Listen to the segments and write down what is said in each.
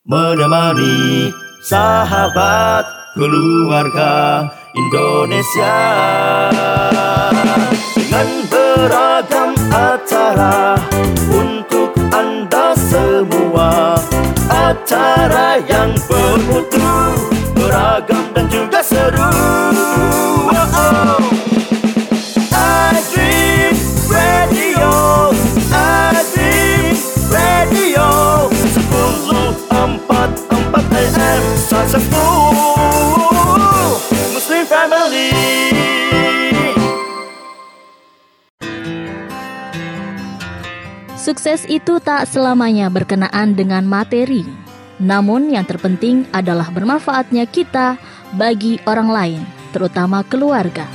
menemani sahabat keluarga Indonesia dengan beragam acara untuk Anda semua. Acara yang bermutu, beragam dan juga seru. iDream Radio, iDream Radio 1044 AM Successful Muslim Family. Sukses itu tak selamanya berkenaan dengan materi. Namun yang terpenting adalah bermanfaatnya kita bagi orang lain, terutama keluarga.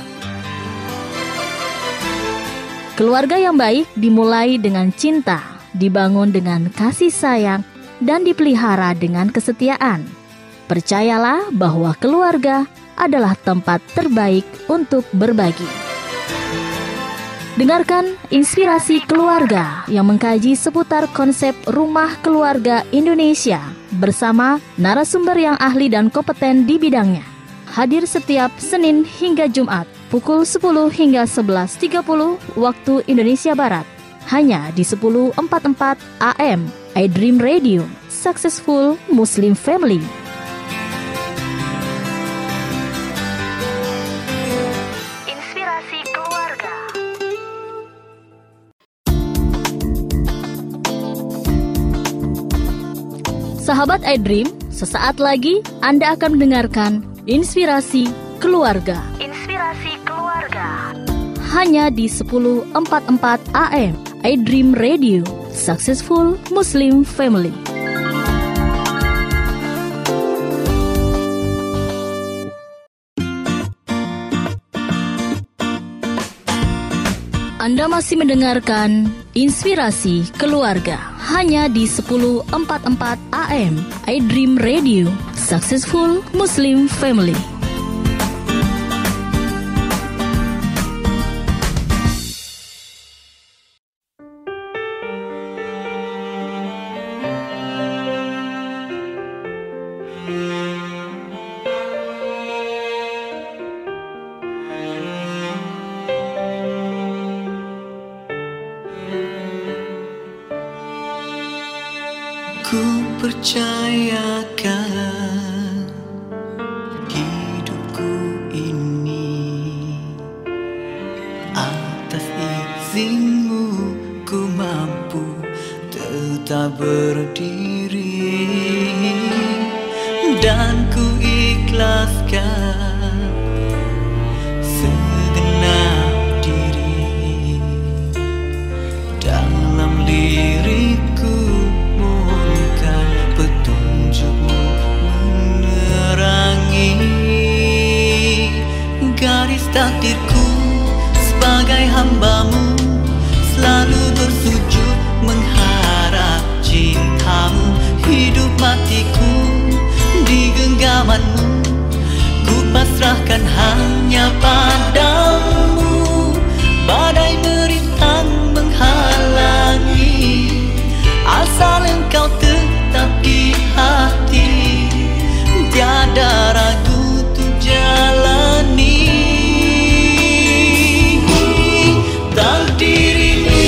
Keluarga yang baik dimulai dengan cinta, dibangun dengan kasih sayang, dan dipelihara dengan kesetiaan. Percayalah bahwa keluarga adalah tempat terbaik untuk berbagi. Dengarkan Inspirasi Keluarga yang mengkaji seputar konsep rumah keluarga Indonesia bersama narasumber yang ahli dan kompeten di bidangnya. Hadir setiap Senin hingga Jumat pukul 10 hingga 11.30 waktu Indonesia Barat. Hanya di 1044 AM iDream Radio, Successful Muslim Family. Sahabat iDream, sesaat lagi Anda akan mendengarkan Inspirasi Keluarga. Inspirasi Keluarga. Hanya di 1044 AM iDream Radio, Successful Muslim Family. Anda masih mendengarkan Inspirasi Keluarga hanya di 1044 AM iDream Radio, Successful Muslim Family. Ku percayakan hidupku ini atas izin-Mu, ku mampu tetap berdiri dan ku ikhlaskan segenap diri dalam lirikku. Garis takdirku sebagai hamba-Mu, selalu bersujud mengharap cinta-Mu. Hidup matiku di genggaman-Mu, ku pasrahkan hanya padamu. Badai merintang menghalangi, asal Engkau tetap di hati, tiada ragu untuk jalani. Takdir ini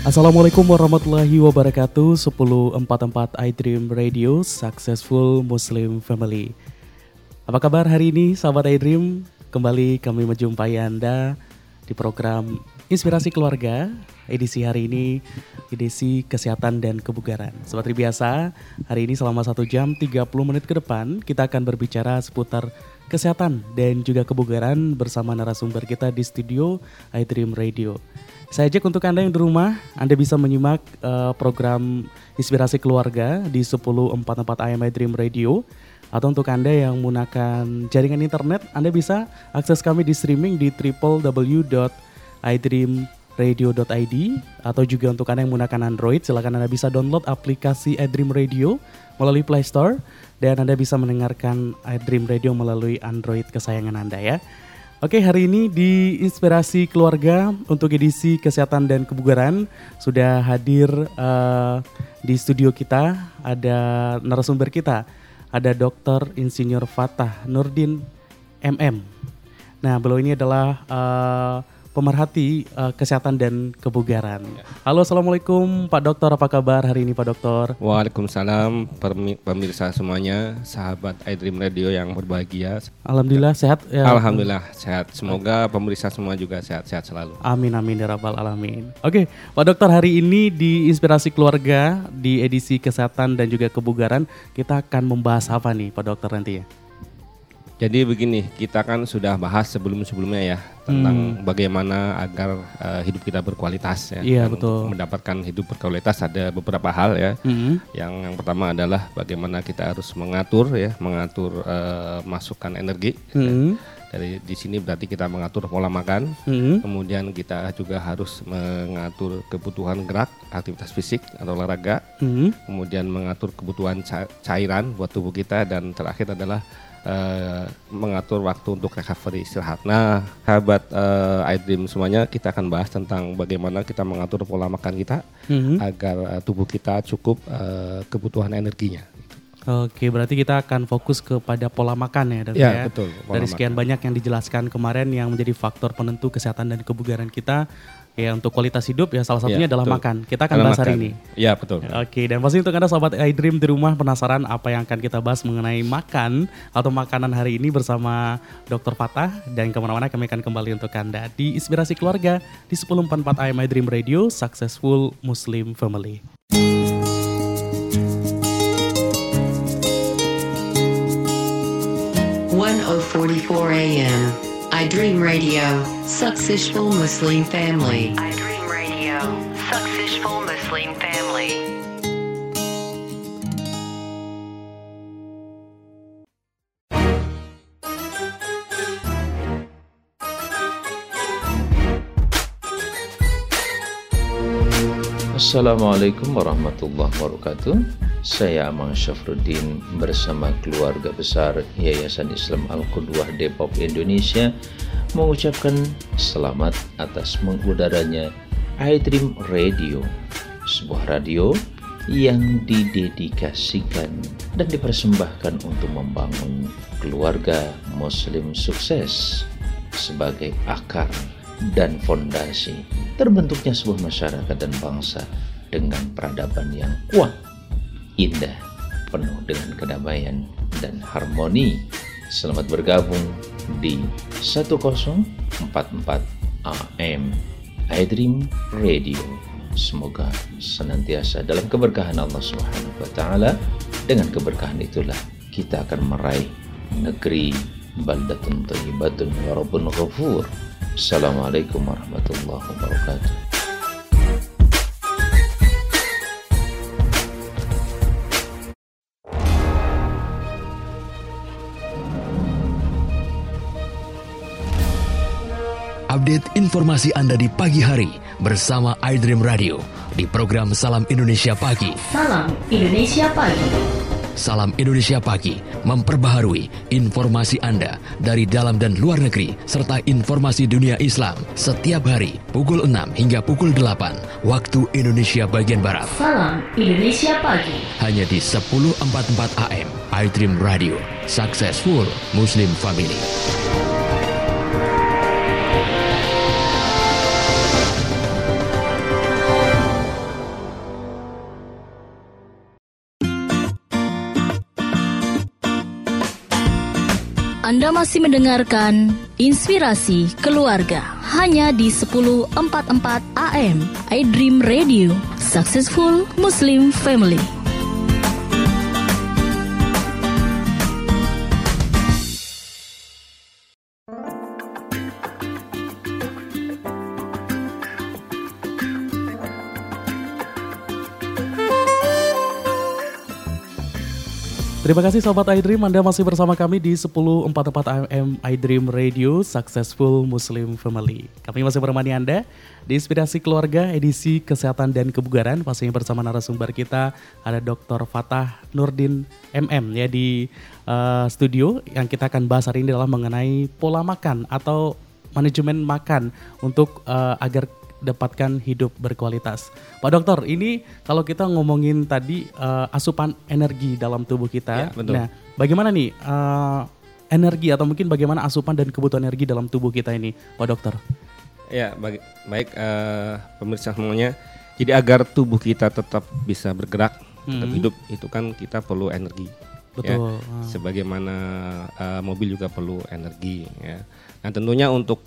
Assalamualaikum warahmatullahi wabarakatuh. 1044 iDream Radio, Successful Muslim Family. Apa kabar hari ini sahabat iDream? Kembali kami menjumpai Anda di program Inspirasi Keluarga. Edisi hari ini, edisi kesehatan dan kebugaran. Seperti biasa, hari ini selama 1 jam 30 menit ke depan, kita akan berbicara seputar kesehatan dan juga kebugaran bersama narasumber kita di studio iDream Radio. Saya ajak untuk Anda yang di rumah, Anda bisa menyimak program Inspirasi Keluarga di 1044 AM iDream Radio. Atau untuk Anda yang menggunakan jaringan internet, Anda bisa akses kami di streaming di www.idreamradio.id. Atau juga untuk Anda yang menggunakan Android, silakan Anda bisa download aplikasi iDream Radio melalui Play Store. Dan Anda bisa mendengarkan iDream Radio melalui Android kesayangan Anda ya. Oke, hari ini di Inspirasi Keluarga untuk edisi kesehatan dan kebugaran sudah hadir di studio kita, ada narasumber kita, ada Dr. Insinyur Fatah Nurdin MM. Nah, beliau ini adalah pemerhati kesehatan dan kebugaran. Halo, Assalamualaikum Pak Dokter, apa kabar hari ini Pak Dokter? Waalaikumsalam pemirsa semuanya, sahabat iDream Radio yang berbahagia. Alhamdulillah sehat ya. Alhamdulillah sehat, semoga pemirsa semua juga sehat-sehat selalu. Amin amin ya rabbal alamin. Oke, Pak Dokter, hari ini di Inspirasi Keluarga di edisi kesehatan dan juga kebugaran kita akan membahas apa nih Pak Dokter nanti ya? Jadi begini, kita kan sudah bahas sebelum-sebelumnya ya tentang bagaimana agar hidup kita berkualitas ya. Iya, betul. Mendapatkan hidup berkualitas ada beberapa hal ya. Yang pertama adalah bagaimana kita harus mengatur masukan energi. Dari di sini berarti kita mengatur pola makan. Kemudian kita juga harus mengatur kebutuhan gerak, aktivitas fisik atau olahraga. Kemudian mengatur kebutuhan cairan buat tubuh kita, dan terakhir adalah mengatur waktu untuk recovery, istirahat. Nah, sahabat iDream semuanya, kita akan bahas tentang bagaimana kita mengatur pola makan kita agar tubuh kita cukup kebutuhan energinya. Oke, berarti kita akan fokus kepada pola makan ya, Dokter ya. Betul. Dari sekian banyak yang dijelaskan kemarin yang menjadi faktor penentu kesehatan dan kebugaran kita. Ya, untuk kualitas hidup ya salah satunya adalah makan. Kita akan bahas hari ini. Ya, betul. Oke, dan pasti untuk Anda sahabat iDream di rumah penasaran apa yang akan kita bahas mengenai makan atau makanan hari ini bersama Dr. Fatah, dan kemana-mana kami akan kembali untuk Anda di Inspirasi Keluarga di 1044 AM iDream Radio, Successful Muslim Family. 10:44 AM iDream Radio, Successful Muslim Family. iDream Radio, Successful Muslim Family. Assalamualaikum warahmatullahi wabarakatuh. Saya Amang Syafruddin bersama keluarga besar Yayasan Islam Al-Qudwah Depok Indonesia mengucapkan selamat atas mengudaranya iDream Radio, sebuah radio yang didedikasikan dan dipersembahkan untuk membangun keluarga muslim sukses sebagai akar dan fondasi terbentuknya sebuah masyarakat dan bangsa dengan peradaban yang kuat, indah, penuh dengan kedamaian dan harmoni. Selamat bergabung di 1044 AM iDream Radio. Semoga senantiasa dalam keberkahan Allah Subhanahu wa taala. Dengan keberkahan itulah kita akan meraih negeri baldatun thayyibatun wa rabbun ghafur. Assalamualaikum warahmatullahi wabarakatuh. Update informasi Anda di pagi hari bersama iDream Radio di program Salam Indonesia Pagi. Salam Indonesia Pagi. Salam Indonesia Pagi memperbaharui informasi Anda dari dalam dan luar negeri serta informasi dunia Islam setiap hari pukul 6 hingga pukul 8 waktu Indonesia bagian Barat. Salam Indonesia Pagi. Hanya di 1044 AM iDream Radio, Successful Muslim Family. Anda masih mendengarkan Inspirasi Keluarga hanya di 1044 AM iDream Radio, Successful Muslim Family. Terima kasih Sobat iDream, Anda masih bersama kami di 1044 AM iDream Radio, Successful Muslim Family. Kami masih menemani Anda di Inspirasi Keluarga edisi Kesehatan dan Kebugaran. Pastinya bersama narasumber kita ada Dr. Fatah Nurdin MM ya di studio. Yang kita akan bahas hari ini adalah mengenai pola makan atau manajemen makan untuk agar dapatkan hidup berkualitas. Pak Dokter, ini kalau kita ngomongin tadi asupan energi dalam tubuh kita, ya, betul. Nah bagaimana nih energi atau mungkin bagaimana asupan dan kebutuhan energi dalam tubuh kita ini, Pak Dokter? Ya, baik pemirsa semuanya. Jadi agar tubuh kita tetap bisa bergerak, tetap hidup, itu kan kita perlu energi. Betul. Ya. Sebagaimana mobil juga perlu energi. Ya. Nah tentunya untuk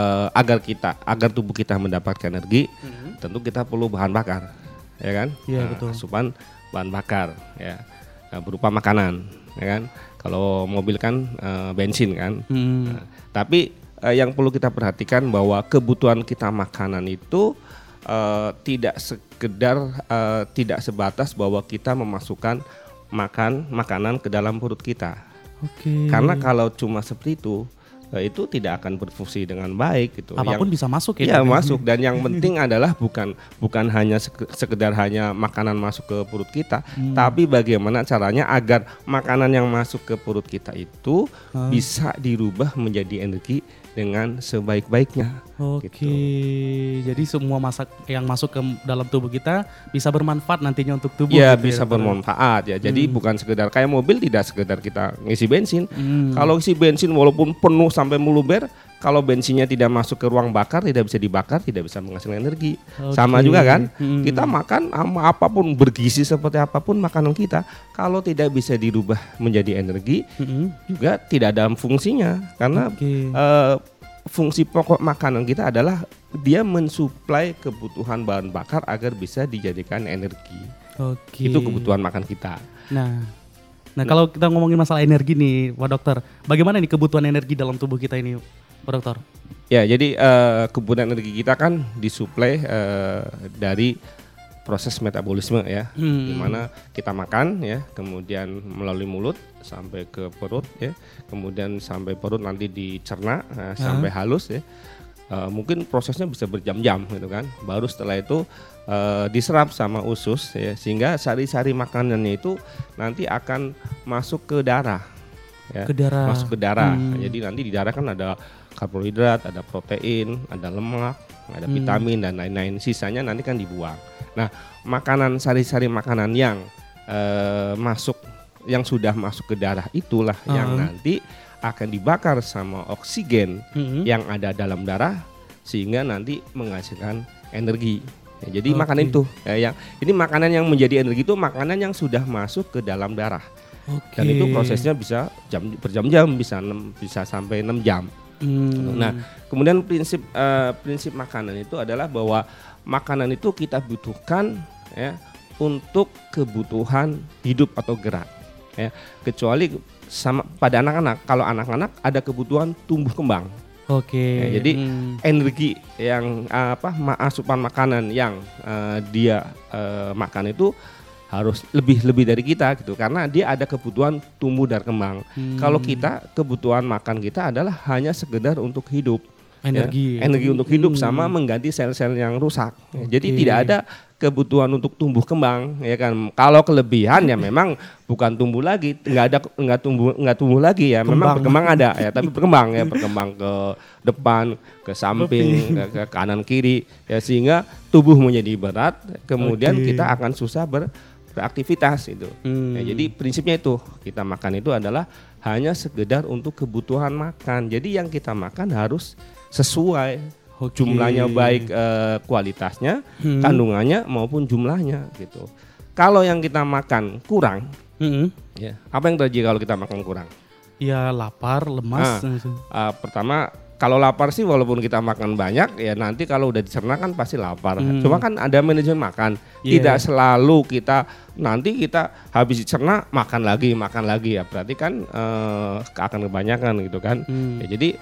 agar tubuh kita mendapatkan energi, tentu kita perlu bahan bakar, ya kan? Iya, betul. Asupan bahan bakar, ya, berupa makanan, ya kan? Kalau mobil kan bensin kan. Nah, tapi yang perlu kita perhatikan bahwa kebutuhan kita makanan itu tidak sebatas bahwa kita memasukkan makanan ke dalam perut kita. Oke. Karena kalau cuma seperti itu tidak akan berfungsi dengan baik gitu. Apapun bisa masuk ya. Iya, masuk, dan yang penting adalah bukan hanya sekedar hanya makanan masuk ke perut kita, tapi bagaimana caranya agar makanan yang masuk ke perut kita itu bisa dirubah menjadi energi dengan sebaik-baiknya. Oke, gitu. Jadi semua yang masuk ke dalam tubuh kita bisa bermanfaat nantinya untuk tubuh. Ya, gitu bisa bermanfaat ya. Jadi bukan sekedar kayak mobil, tidak sekedar kita ngisi bensin. Kalau isi bensin walaupun penuh sampai meluber, kalau bensinnya tidak masuk ke ruang bakar, tidak bisa dibakar, tidak bisa menghasilkan energi. Sama juga kan, kita makan apapun, bergizi seperti apapun makanan kita, kalau tidak bisa dirubah menjadi energi, juga tidak ada fungsinya. Karena fungsi pokok makanan kita adalah dia mensuplai kebutuhan bahan bakar agar bisa dijadikan energi. Itu kebutuhan makan kita. Nah kalau kita ngomongin masalah energi nih, Pak Dokter, bagaimana nih kebutuhan energi dalam tubuh kita ini, Pak Dokter? Ya, jadi kebutuhan energi kita kan disuplai dari proses metabolisme ya, di mana kita makan ya, kemudian melalui mulut sampai ke perut ya, kemudian sampai perut nanti dicerna sampai halus ya. Mungkin prosesnya bisa berjam-jam gitu kan. Baru setelah itu diserap sama usus ya, sehingga sari-sari makanannya itu nanti akan masuk ke darah. Ya, masuk ke darah. Jadi nanti di darah kan ada karbohidrat, ada protein, ada lemak, ada vitamin dan lain-lain. Sisanya nanti kan dibuang. Nah, makanan sari-sari makanan yang sudah masuk ke darah itulah yang nanti akan dibakar sama oksigen yang ada dalam darah sehingga nanti menghasilkan energi. Ya, jadi makanan itu ini makanan yang menjadi energi itu makanan yang sudah masuk ke dalam darah. Dan itu prosesnya bisa berjam-jam, bisa sampai 6 jam. Nah, kemudian prinsip makanan itu adalah bahwa makanan itu kita butuhkan ya untuk kebutuhan hidup atau gerak ya, kecuali pada anak-anak. Kalau anak-anak ada kebutuhan tumbuh kembang. Ya, jadi energi yang asupan makanan yang dia makan itu harus lebih dari kita gitu, karena dia ada kebutuhan tumbuh dan kembang. Kalau kita kebutuhan makan kita adalah hanya sekedar untuk hidup. Energi untuk hidup sama mengganti sel-sel yang rusak. Jadi tidak ada kebutuhan untuk tumbuh kembang, ya kan? Kalau kelebihan ya memang bukan tumbuh lagi, nggak tumbuh lagi ya. Memang berkembang ada ya, tapi berkembang ke depan, ke samping, ke kanan kiri ya, sehingga tubuh menjadi berat. Kemudian kita akan susah beraktivitas itu. Ya, jadi prinsipnya itu, kita makan itu adalah hanya sekedar untuk kebutuhan makan. Jadi yang kita makan harus sesuai jumlahnya, baik kualitasnya, kandungannya maupun jumlahnya gitu. Kalau yang kita makan kurang, ya, apa yang terjadi kalau kita makan kurang? Ya lapar, lemas. Pertama kalau lapar sih walaupun kita makan banyak ya nanti kalau udah dicerna kan pasti lapar. Cuma kan ada manajemen makan. Tidak selalu kita nanti kita habis dicerna makan lagi ya berarti kan akan kebanyakan gitu kan. Ya, jadi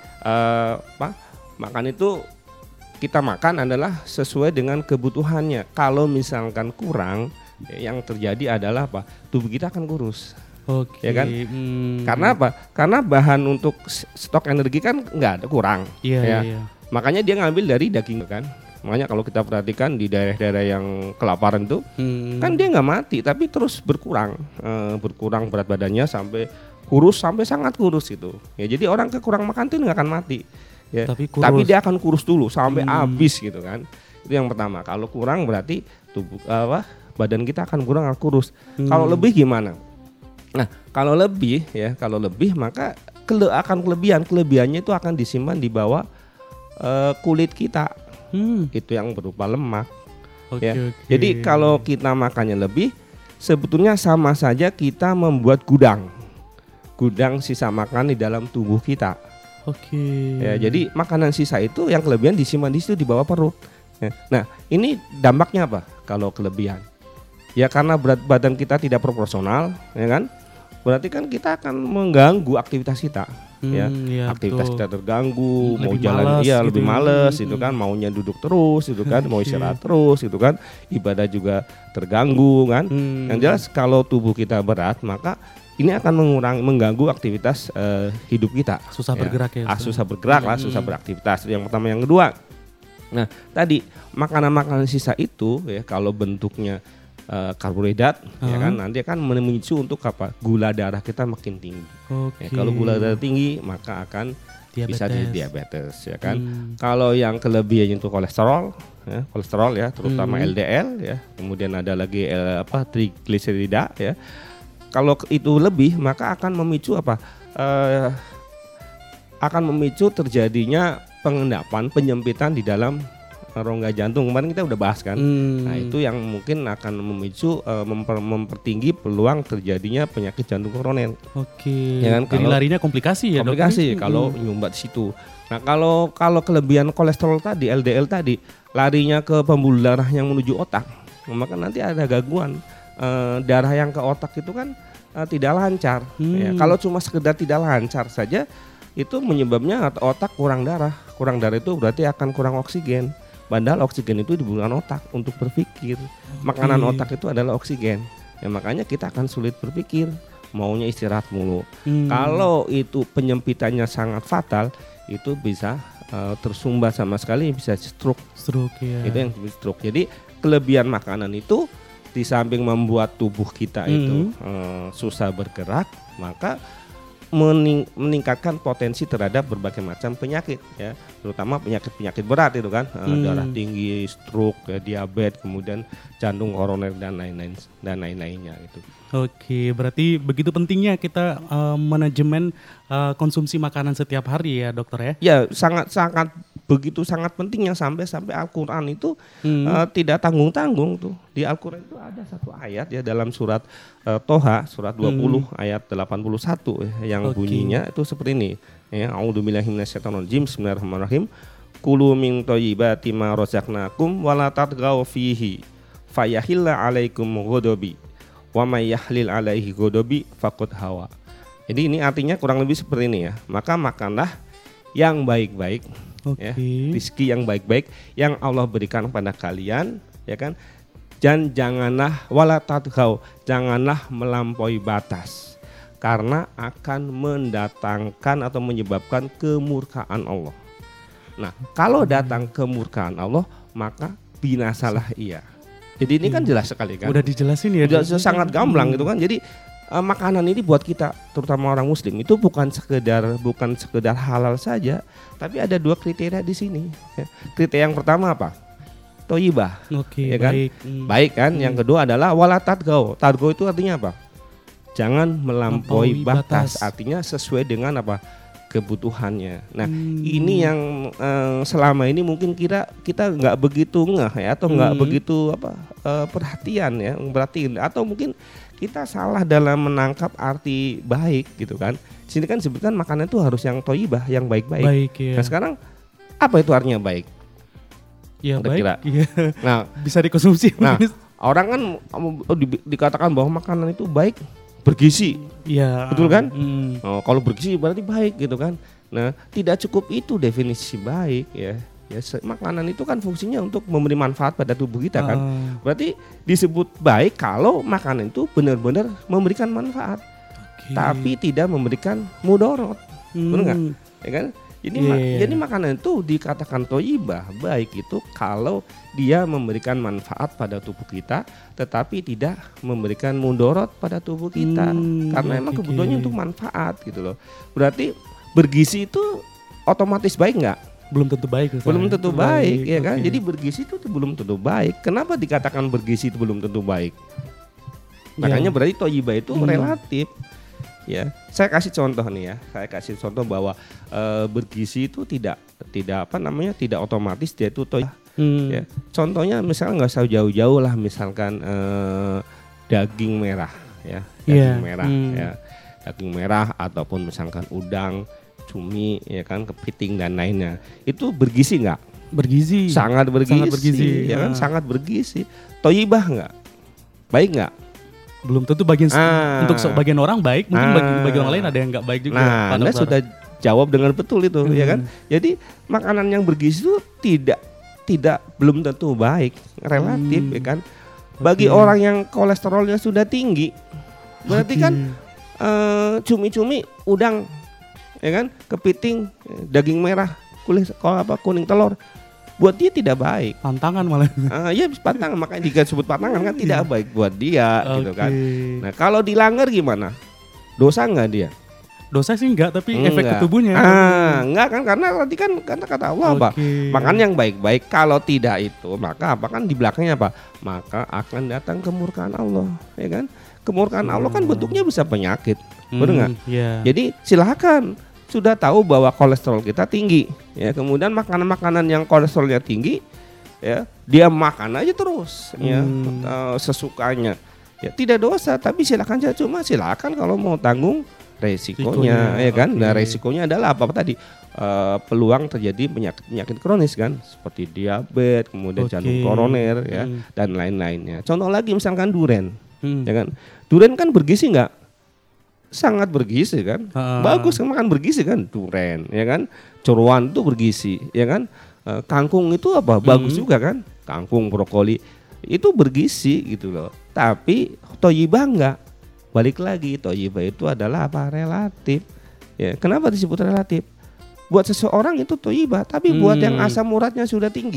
makan itu kita makan adalah sesuai dengan kebutuhannya. Kalau misalkan kurang yang terjadi adalah tubuh kita akan kurus. Oke. Ya kan? Karena apa? Karena bahan untuk stok energi kan nggak ada, kurang. Iya. Makanya dia ngambil dari daging kan. Makanya kalau kita perhatikan di daerah-daerah yang kelaparan itu, kan dia nggak mati tapi terus berkurang berat badannya sampai kurus, sampai sangat kurus gitu. Ya jadi orang kekurang makan tuh nggak akan mati. Ya. Tapi dia akan kurus dulu sampai habis gitu kan. Itu yang pertama. Kalau kurang berarti tubuh badan kita akan kurus. Kalau lebih gimana? Nah, kalau lebih maka kelebihannya itu akan disimpan di bawah kulit kita. Itu yang berupa lemak. Okay. Jadi kalau kita makannya lebih, sebetulnya sama saja kita membuat gudang sisa makan di dalam tubuh kita. Ya, jadi makanan sisa itu yang kelebihan disimpan di situ di bawah perut. Nah, ini dampaknya apa? Kalau kelebihan, ya karena berat badan kita tidak proporsional, ya kan? Berarti kan kita akan mengganggu aktivitas kita, aktivitas kita terganggu, mau jalan lebih males, itu kan, maunya duduk terus, itu kan, mau istirahat terus, itu kan, ibadah juga terganggu kan. Yang jelas kalau tubuh kita berat, maka ini akan mengganggu aktivitas hidup kita. Susah bergerak ya. Susah bergerak lah, susah beraktivitas. Yang pertama, yang kedua. Nah, tadi makanan-makanan sisa itu ya kalau bentuknya karbohidrat ya kan nanti akan memicu untuk gula darah kita makin tinggi. Ya, kalau gula darah tinggi maka akan bisa jadi diabetes ya kan. Kalau yang kelebihan itu kolesterol ya terutama LDL ya. Kemudian ada lagi trigliserida ya. Kalau itu lebih maka akan memicu akan memicu terjadinya penyempitan di dalam rongga jantung. Kemarin kita udah bahas kan. Nah, itu yang mungkin akan memicu mempertinggi peluang terjadinya penyakit jantung koroner. Ya kan? Jadi larinya komplikasi ya, komplikasi kalau nyumbat di situ. Nah, kalau kelebihan kolesterol tadi, LDL tadi, larinya ke pembuluh darah yang menuju otak, maka nanti ada gangguan darah yang ke otak itu kan tidak lancar. Ya, kalau cuma sekedar tidak lancar saja, itu menyebabnya otak kurang darah. Kurang darah itu berarti akan kurang oksigen. Padahal oksigen itu dibutuhkan otak untuk berpikir. Makanan otak itu adalah oksigen. Ya, makanya kita akan sulit berpikir, maunya istirahat mulu. Kalau itu penyempitannya sangat fatal, itu bisa tersumbat sama sekali, bisa stroke ya. Itu yang stroke. Jadi kelebihan makanan itu di samping membuat tubuh kita itu susah bergerak, maka meningkatkan potensi terhadap berbagai macam penyakit ya, terutama penyakit berat itu kan, darah tinggi, stroke, diabetes, kemudian jantung koroner dan lain-lainnya gitu. Oke, berarti begitu pentingnya kita manajemen konsumsi makanan setiap hari ya, dokter ya? Ya, sangat pentingnya sampai Al-Qur'an itu tidak tanggung-tanggung tuh. Di Al-Qur'an itu ada satu ayat ya dalam surat Toha surat 20 ayat 81 yang bunyinya itu seperti ini. Ya, a'udzubillahi minasyaitonirrajim. Bismillahirrahmanirrahim. Kulu min thayyibati ma razaqnakum wa la tatghaw fihi fayahilla 'alaikum ghadabi wa may yahlil 'alaihi ghadabi faqad hawa. Jadi ini artinya kurang lebih seperti ini ya. Maka makanlah yang baik-baik. Ya, rezeki yang baik-baik yang Allah berikan kepada kalian, ya kan? Dan janganlah wala tatghaw, janganlah melampaui batas, karena akan mendatangkan atau menyebabkan kemurkaan Allah. Nah, kalau datang kemurkaan Allah, maka binasalah ia. Jadi ini kan jelas sekali kan? Udah dijelasin ya. Udah sangat gamblang gitu kan. Jadi makanan ini buat kita, terutama orang Muslim, itu bukan sekedar halal saja, tapi ada dua kriteria di sini. Ya. Kriteria yang pertama apa? Thayyibah. Ya kan? Baik kan? Yang kedua adalah wala tatghaw. Tatghaw itu artinya apa? Jangan melampaui batas. Artinya sesuai dengan apa? Kebutuhannya. Nah, ini yang selama ini mungkin kita nggak begitu ngeh ya, atau nggak begitu perhatian atau mungkin kita salah dalam menangkap arti baik gitu kan. sini kan disebutkan makanan itu harus yang thayyibah, yang baik-baik. Baik, ya. Nah sekarang apa itu artinya baik? Ya baik. Kira. Iya. Nah bisa dikonsumsi. Nah orang kan dikatakan bahwa makanan itu baik, bergizi. Iya. Betul kan? Kalau bergizi berarti baik gitu kan. Nah tidak cukup itu definisi baik ya. Ya, makanan itu kan fungsinya untuk memberi manfaat pada tubuh kita kan. Berarti disebut baik kalau makanan itu benar-benar memberikan manfaat, tapi tidak memberikan mudorot. Benar nggak? Ya kan? Jadi makanan itu dikatakan thayyibah, baik itu kalau dia memberikan manfaat pada tubuh kita, tetapi tidak memberikan mudorot pada tubuh kita. Karena emang kebutuhannya untuk manfaat gitu loh. Berarti bergizi itu otomatis baik nggak? Belum tentu baik. Belum tentu baik, ya kan? Jadi bergizi itu belum tentu baik. Kenapa dikatakan bergizi itu belum tentu baik? Makanya berarti thayyibah itu relatif. Ya, saya kasih contoh nih ya. Saya kasih contoh bahwa bergizi itu tidak otomatis dia itu thayyibah. Ya. Contohnya misalnya nggak usah jauh-jauh lah, misalkan daging merah, ya, daging merah, ya, daging merah ataupun misalkan udang, cumi, ya kan, kepiting dan lainnya. Itu bergizi nggak? Bergizi. Sangat bergizi. Ya kan, sangat bergizi. Thayyibah nggak? Baik nggak? Belum tentu untuk bagian orang baik, mungkin bagi orang lain ada yang nggak baik juga. Nah, Anda sudah jawab dengan betul itu, ya kan? Jadi makanan yang bergizi itu belum tentu baik, relatif, ya kan? Bagi orang yang kolesterolnya sudah tinggi, berarti kan cumi-cumi, udang, ya kan, kepiting, daging merah, kuning telur, buat dia tidak baik. Pantangan malah. Iya, pantangan, makanya disebut pantangan kan tidak baik buat dia, gitu kan. Nah kalau dilanggar gimana? Dosa nggak dia? Dosa sih enggak, tapi efek ke tubuhnya. Enggak kan, karena tadi kan kata Allah apa? Makan yang baik-baik. Kalau tidak itu, maka apa kan di belakangnya apa? Maka akan datang kemurkaan Allah, ya kan? Kemurkaan Allah kan bentuknya bisa penyakit, benar nggak? Yeah. Jadi silakan. Sudah tahu bahwa kolesterol kita tinggi, ya, kemudian makanan-makanan yang kolesterolnya tinggi, ya, dia makan aja terus, ya, sesukanya, ya, tidak dosa, tapi silakan saja, cuma silakan kalau mau tanggung resikonya, ya kan. Nah resikonya adalah apa tadi? Peluang terjadi penyakit kronis kan, seperti diabetes, kemudian jantung koroner, ya, dan lain-lainnya. Contoh lagi misalkan duren, ya kan, duren kan bergizi nggak? Sangat bergizi kan, bagus kan, makan bergizi kan, duren, ya kan, coruan itu bergizi, ya kan, kangkung itu apa, bagus juga kan, kangkung, brokoli itu bergizi gitu loh. Tapi thayyibah enggak, balik lagi, thayyibah itu adalah apa, relatif, ya. Kenapa disebut relatif? Buat seseorang itu thayyibah, tapi buat yang asam uratnya sudah tinggi,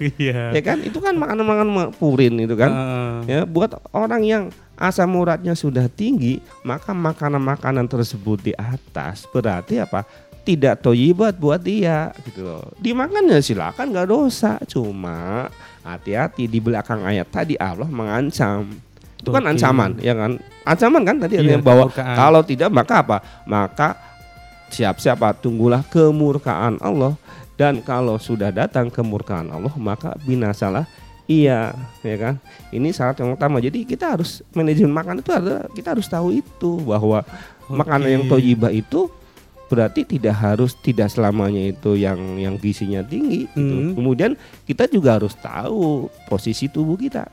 ya kan, itu kan makanan-makanan purin itu kan, ya. Buat orang yang asam uratnya sudah tinggi, maka makanan-makanan tersebut di atas berarti apa? Tidak thayyibah buat dia gitu loh. Dimakannya silakan, nggak dosa, cuma hati-hati di belakang ayat tadi Allah mengancam. Itu kan ancaman, ya kan? Ancaman kan tadi artinya bahwa kalau tidak maka apa? Maka siap-siap tunggulah kemurkaan Allah, dan kalau sudah datang kemurkaan Allah maka binasalah. Iya, ya kan. Ini syarat yang utama. Jadi kita harus manajemen makan itu adalah kita harus tahu itu bahwa makanan yang thayyibah itu berarti tidak selamanya itu yang gizinya tinggi. Gitu. Kemudian kita juga harus tahu posisi tubuh kita,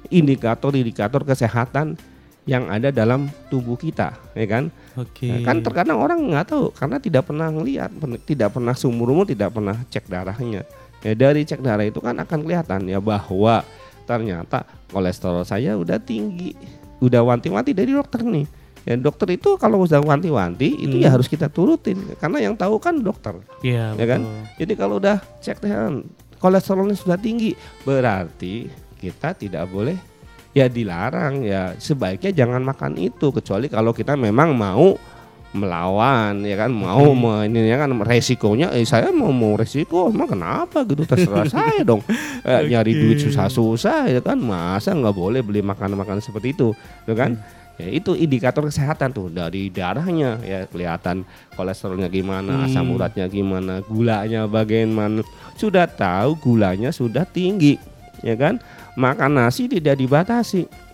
indikator kesehatan yang ada dalam tubuh kita, ya kan. Nah, kan terkadang orang nggak tahu karena tidak pernah ngelihat, tidak pernah seumur-umur tidak pernah cek darahnya. Ya, dari cek darah itu kan akan kelihatan ya bahwa ternyata kolesterol saya udah tinggi, udah wanti-wanti dari dokter nih. Ya dokter itu kalau udah wanti-wanti itu ya harus kita turutin karena yang tahu kan dokter. Iya, ya kan. Jadi kalau udah cek kolesterolnya sudah tinggi, berarti kita tidak boleh, ya dilarang, ya sebaiknya jangan makan itu kecuali kalau kita memang mau melawan, ya kan, mau ini ya kan resikonya, saya mau resiko, emang kenapa gitu, terserah saya dong, nyari duit susah-susah, ya kan, masa nggak boleh beli makanan-makanan seperti itu, ya kan. Ya, itu indikator kesehatan tuh dari darahnya ya kelihatan kolesterolnya gimana, asam uratnya gimana, gulanya bagaimana, sudah tahu gulanya sudah tinggi, ya kan, makan nasi tidak dibatasi.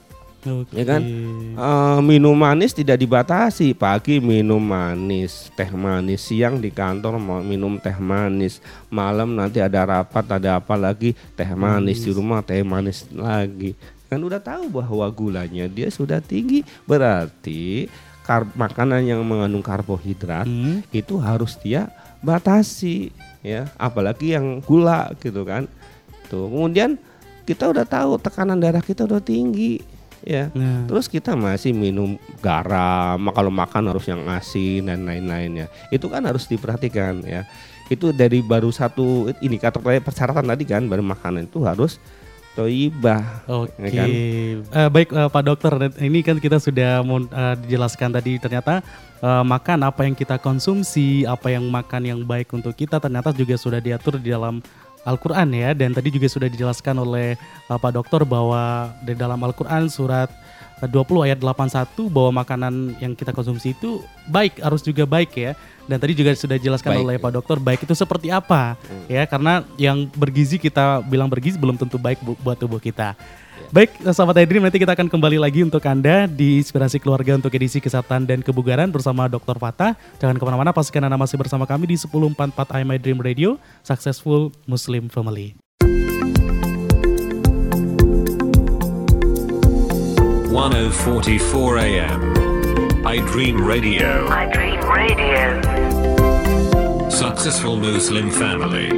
Ya kan? Minum manis tidak dibatasi. Pagi minum manis, teh manis. Siang di kantor mau minum teh manis. Malam nanti ada rapat, ada apa lagi, teh manis. Di rumah teh manis lagi. Kan udah tahu bahwa gulanya dia sudah tinggi. Berarti makanan yang mengandung karbohidrat itu harus dia batasi, ya. Apalagi yang gula gitu kan. Tuh, kemudian kita udah tahu tekanan darah kita udah tinggi. Ya, terus kita masih minum garam, kalau makan harus yang asin dan lain-lainnya. Itu kan harus diperhatikan, ya. Itu dari baru satu indikator persyaratan tadi kan, baru makanan itu harus toibah. Oke, ya kan? Baik Pak Dokter, ini kan kita sudah dijelaskan tadi ternyata makan apa yang kita konsumsi, apa yang makan yang baik untuk kita ternyata juga sudah diatur di dalam Al-Quran ya, dan tadi juga sudah dijelaskan oleh Pak Dokter bahwa di dalam Al-Quran surat 20 ayat 81 bahwa makanan yang kita konsumsi itu baik, harus juga baik ya. Dan tadi juga sudah dijelaskan oleh Pak Dokter baik itu seperti apa ya, karena yang bergizi kita bilang bergizi belum tentu baik buat tubuh kita. Baik, sahabat iDream, nanti kita akan kembali lagi untuk Anda di Inspirasi Keluarga untuk edisi Kesehatan dan Kebugaran bersama Dr. Fatah. Jangan kemana-mana, pastikan Anda masih bersama kami di 1044 AM iDream Radio, Successful Muslim Family. 1044 AM iDream Radio. iDream Radio. Successful Muslim Family.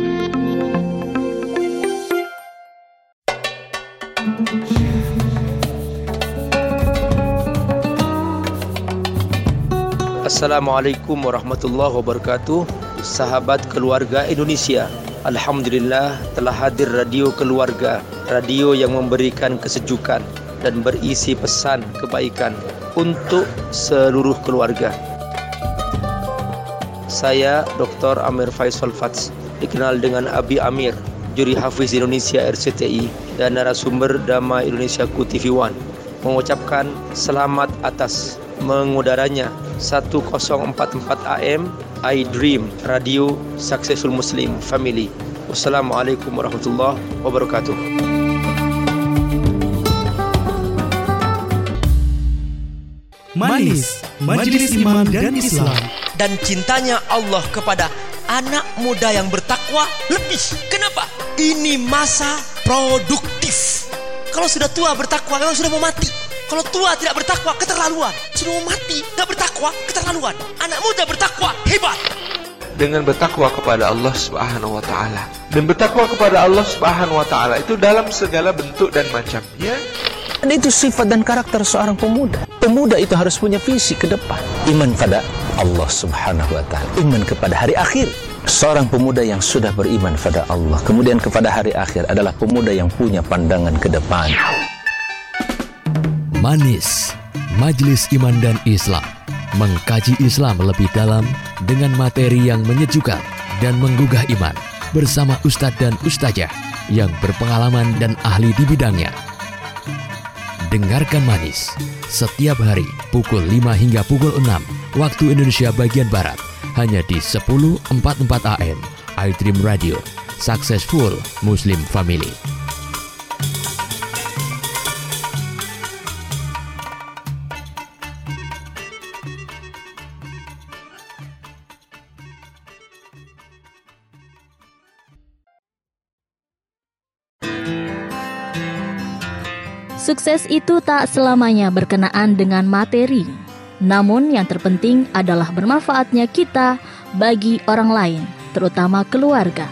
Assalamualaikum warahmatullahi wabarakatuh. Sahabat keluarga Indonesia, alhamdulillah telah hadir radio keluarga, radio yang memberikan kesejukan dan berisi pesan kebaikan untuk seluruh keluarga. Saya Dr. Amir Faisal Fats, dikenal dengan Abi Amir, Juri Hafiz Indonesia RCTI dan narasumber Dhamma Indonesia TV One, mengucapkan selamat atas mengudaranya 1044 AM iDream Radio Successful Muslim Family. Wassalamualaikum warahmatullahi wabarakatuh. Manis, Majelis Imam dan Islam. Dan cintanya Allah kepada anak muda yang bertakwa lebih. Kenapa? Ini masa produktif. Kalau sudah tua bertakwa memang sudah mau mati. Kalau tua tidak bertakwa, keterlaluan. Sudah mau mati, tidak bertakwa, keterlaluan. Anak muda bertakwa, hebat. Dengan bertakwa kepada Allah Subhanahu wa taala. Dan bertakwa kepada Allah Subhanahu wa taala itu dalam segala bentuk dan macamnya. Dan itu sifat dan karakter seorang pemuda. Pemuda itu harus punya visi ke depan. Iman pada Allah Subhanahu wa taala, iman kepada hari akhir. Seorang pemuda yang sudah beriman pada Allah, kemudian kepada hari akhir adalah pemuda yang punya pandangan ke depan. Manis, Majelis Iman dan Islam, mengkaji Islam lebih dalam dengan materi yang menyejukkan dan menggugah iman bersama Ustadz dan Ustazah yang berpengalaman dan ahli di bidangnya. Dengarkan Manis setiap hari pukul 5 hingga pukul 6 waktu Indonesia bagian Barat hanya di 1044 AM iDream Radio, Successful Muslim Family. Sukses itu tak selamanya berkenaan dengan materi. Namun yang terpenting adalah bermanfaatnya kita bagi orang lain, terutama keluarga.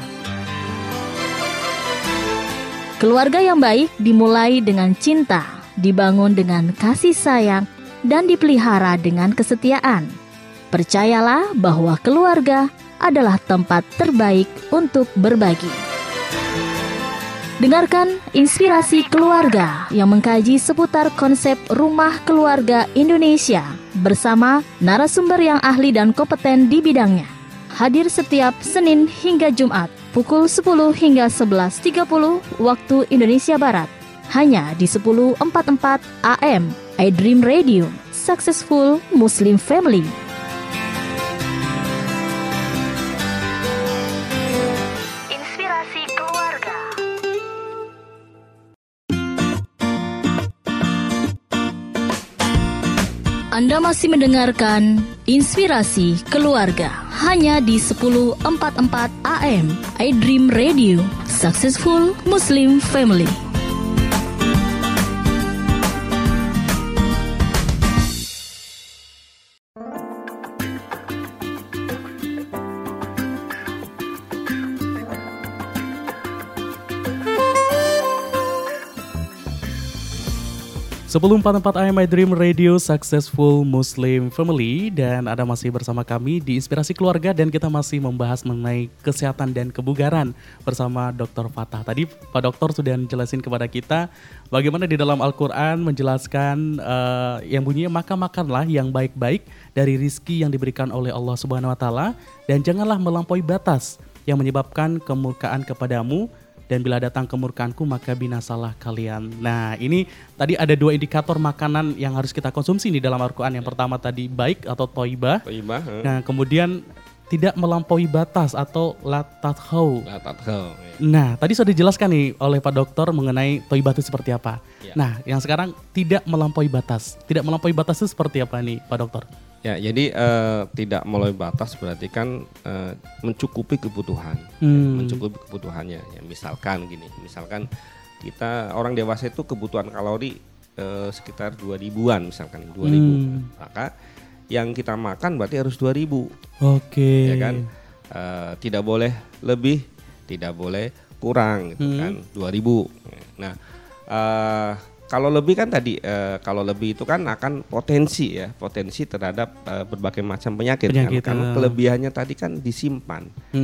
Keluarga yang baik dimulai dengan cinta, dibangun dengan kasih sayang, dan dipelihara dengan kesetiaan. Percayalah bahwa keluarga adalah tempat terbaik untuk berbagi. Dengarkan Inspirasi Keluarga yang mengkaji seputar konsep rumah keluarga Indonesia bersama narasumber yang ahli dan kompeten di bidangnya. Hadir setiap Senin hingga Jumat pukul 10 hingga 11.30 waktu Indonesia Barat. Hanya di 1044 AM iDream Radio, Successful Muslim Family. Anda masih mendengarkan Inspirasi Keluarga hanya di 1044 AM iDream Radio, Successful Muslim Family. Sebelum 44 AM iDream Radio Successful Muslim Family, dan Anda masih bersama kami di Inspirasi Keluarga, dan kita masih membahas mengenai kesehatan dan kebugaran bersama Dr. Fatah. Tadi Pak Dokter sudah menjelaskan kepada kita bagaimana di dalam Al-Quran menjelaskan yang bunyinya maka makanlah yang baik-baik dari rizki yang diberikan oleh Allah Subhanahu Wa Taala, dan janganlah melampaui batas yang menyebabkan kemurkaan kepadamu. Dan bila datang kemurkaanku maka binasalah kalian. Nah, ini tadi ada 2 indikator makanan yang harus kita konsumsi di dalam Al-Quran. Yang pertama tadi baik atau toibah. Nah, kemudian tidak melampaui batas atau la tathau. Nah, tadi sudah dijelaskan nih oleh Pak Dokter mengenai toibah itu seperti apa. Nah, yang sekarang tidak melampaui batas. Tidak melampaui batas itu seperti apa nih Pak Dokter? Ya, jadi tidak melampaui batas berarti kan mencukupi kebutuhan, mencukupi kebutuhannya. Ya, misalkan kita orang dewasa itu kebutuhan kalori sekitar 2000-an, misalkan 2000. Maka yang kita makan berarti harus 2000. Oke. Ya kan? Tidak boleh lebih, tidak boleh kurang gitu kan, 2000. Nah, kalau lebih kan tadi, kalau lebih itu kan akan potensi terhadap berbagai macam penyakit kan? Karena kelebihannya tadi kan disimpan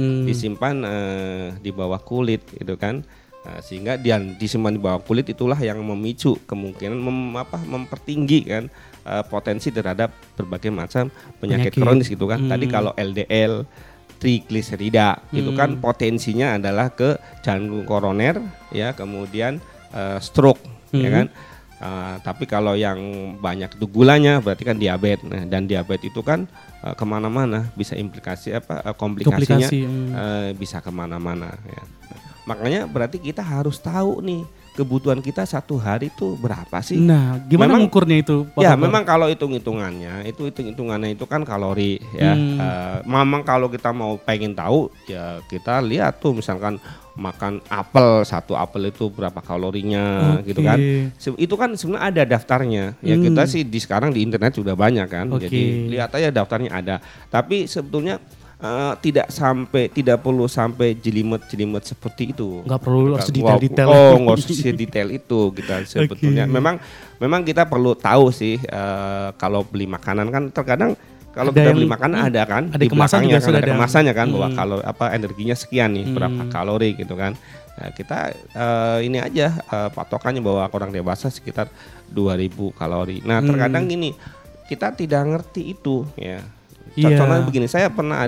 di bawah kulit gitu kan, sehingga dia disimpan di bawah kulit itulah yang memicu kemungkinan mempertinggi kan potensi terhadap berbagai macam penyakit kronis gitu kan. Tadi kalau LDL, trigliserida itu kan potensinya adalah ke jantung koroner ya, kemudian stroke. Ya kan, tapi kalau yang banyak itu gulanya berarti kan diabetes. Nah, dan diabetes itu kan kemana-mana, bisa implikasi komplikasinya bisa kemana-mana. Ya. Makanya berarti kita harus tahu nih kebutuhan kita satu hari itu berapa sih? Nah, gimana mengukurnya itu? Ya, memang kalau hitungannya itu kan kalori ya. Memang kalau kita mau pengen tahu ya kita lihat tuh misalkan makan satu apel itu berapa kalorinya gitu kan. Itu kan sebenarnya ada daftarnya. Ya kita sih sekarang di internet sudah banyak kan. Jadi lihat aja daftarnya ada. Tapi sebetulnya tidak perlu sampai jelimet seperti itu. Nggak perlu harus detail-detail. Nggak harus detail itu kita sebetulnya. Memang kita perlu tahu sih kalau beli makanan kan terkadang kalau kita beli makanan ada kan ada di kemasan belakangnya juga kan ada kemasannya kan bahwa kalau energinya sekian nih berapa kalori gitu kan. Nah, kita ini aja patokannya bahwa orang dewasa sekitar 2000 kalori. Nah, terkadang gini kita tidak ngerti itu ya. Contohnya begini, saya pernah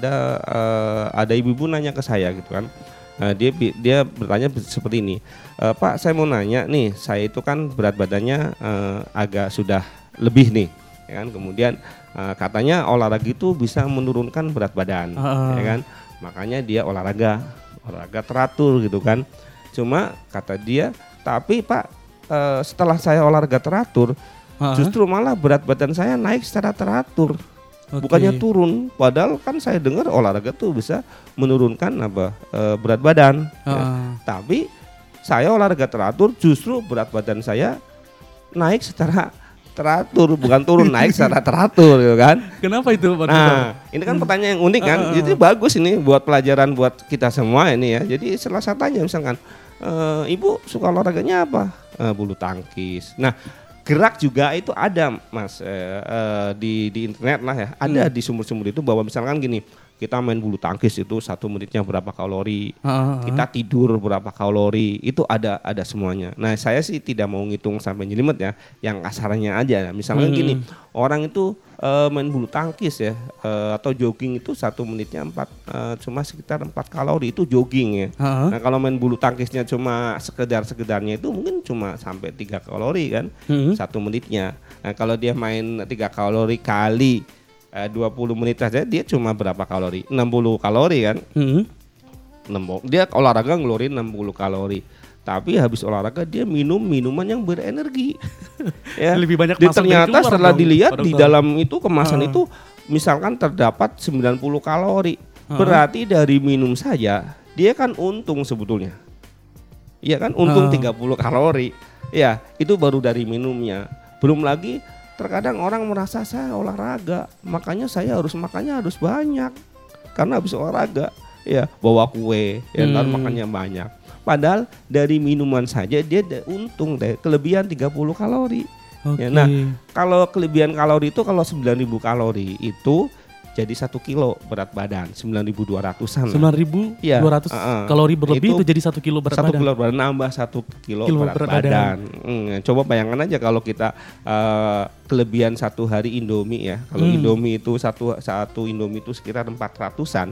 ada ibu-ibu nanya ke saya gitu kan. Dia bertanya seperti ini, Pak, saya mau nanya nih, saya itu kan berat badannya agak sudah lebih nih, ya kan. Kemudian katanya olahraga itu bisa menurunkan berat badan, ya kan. Makanya dia olahraga teratur gitu kan. Cuma kata dia, tapi Pak, setelah saya olahraga teratur, justru malah berat badan saya naik secara teratur. Bukannya turun, padahal kan saya dengar olahraga tuh bisa menurunkan berat badan. Ya. Tapi saya olahraga teratur, justru berat badan saya naik secara teratur, bukan turun, naik secara teratur, gitu kan? Kenapa itu, Pak? Nah, ini kan pertanyaan yang unik kan. Jadi bagus ini buat pelajaran buat kita semua ini ya. Jadi setelah saya tanya misalkan, Ibu suka olahraganya apa? Bulu tangkis. Nah, gerak juga itu ada Mas di internet lah ya, ada di sumber-sumber itu bahwa misalkan gini, kita main bulu tangkis itu 1 menitnya berapa kalori, kita tidur berapa kalori, itu ada semuanya. Nah, saya sih tidak mau ngitung sampai jelimet ya, yang kasarnya aja. Misalkan gini, orang itu main bulu tangkis ya atau jogging itu 1 menitnya cuma sekitar 4 kalori, itu jogging ya. Nah, kalau main bulu tangkisnya cuma sekedarnya itu mungkin cuma sampai 3 kalori kan 1 menitnya. Nah, kalau dia main 3 kalori kali 20 menit saja dia cuma berapa kalori? 60 kalori kan? Dia olahraga ngeluarin 60 kalori. tapi habis olahraga dia minum minuman yang berenergi. Ya. Lebih banyak Dan masuk ternyata dari keluar setelah dong, dilihat Pak di Dokter. dalam itu kemasan itu misalkan terdapat 90 kalori. Berarti dari minum saja dia kan untung sebetulnya. Iya kan untung 30 kalori. Ya, itu baru dari minumnya. Belum lagi terkadang orang merasa saya olahraga, makanya saya harus makannya harus banyak. Karena habis olahraga, ya bawa kue, ya ntar makannya banyak. Padahal dari minuman saja dia untung deh, kelebihan 30 kalori. Ya, nah, kalau kelebihan kalori itu kalau 9.000 kalori itu jadi 1 kilo berat badan, 9.200-an. 9.200 ya, kalori berlebih itu jadi 1 kilo berat 1 badan. kilo berat nambah 1 kilo berat badan. Coba bayangkan aja kalau kita kelebihan satu hari Indomie ya. Kalau Indomie itu satu Indomie itu sekitar 400-an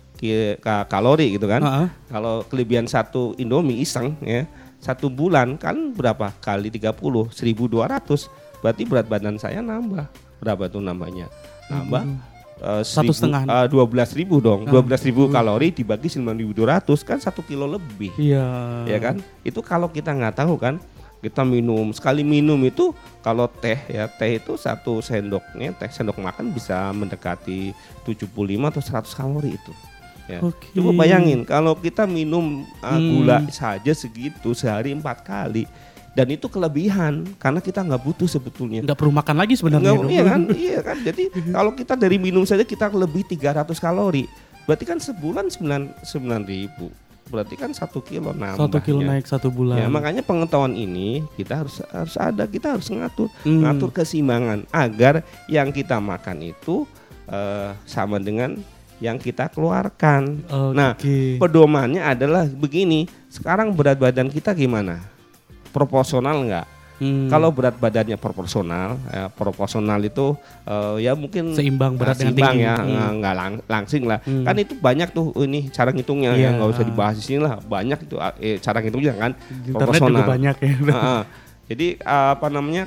kalori gitu kan. Kalau kelebihan satu Indomie iseng ya, 1 bulan kan berapa kali 30 1.200, berarti berat badan saya nambah berapa tuh nambahnya? Nambah 12.000 dong. 12.000 kalori dibagi 9.200 kan 1 kilo lebih. Iya. Ya kan? Itu kalau kita nggak tahu kan, kita minum sekali minum itu kalau teh ya, teh itu 1 sendoknya, teh sendok makan bisa mendekati 75 atau 100 kalori itu. Ya. Coba bayangin kalau kita minum gula saja segitu sehari 4 kali. Dan itu kelebihan karena kita nggak butuh sebetulnya. Nggak perlu makan lagi sebenarnya. Iya kan. Jadi kalau kita dari minum saja kita lebih 300 kalori. Berarti kan sebulan 9.000. Berarti kan 1 kilo nambahnya. 1 kilo naik 1 bulan. Ya, makanya pengetahuan ini kita harus ada. Kita harus ngatur keseimbangan agar yang kita makan itu sama dengan yang kita keluarkan. Nah, pedomannya adalah begini. Sekarang berat badan kita gimana? Proporsional enggak? Kalau berat badannya proporsional, proporsional itu ya mungkin seimbang berat dengan tinggi. Ya, enggak langsing lah. Kan itu banyak tuh ini cara ngitungnya ya, enggak usah dibahas di sini lah. Banyak itu cara ngitungnya kan proporsional. Juga banyak ya. Jadi apa namanya?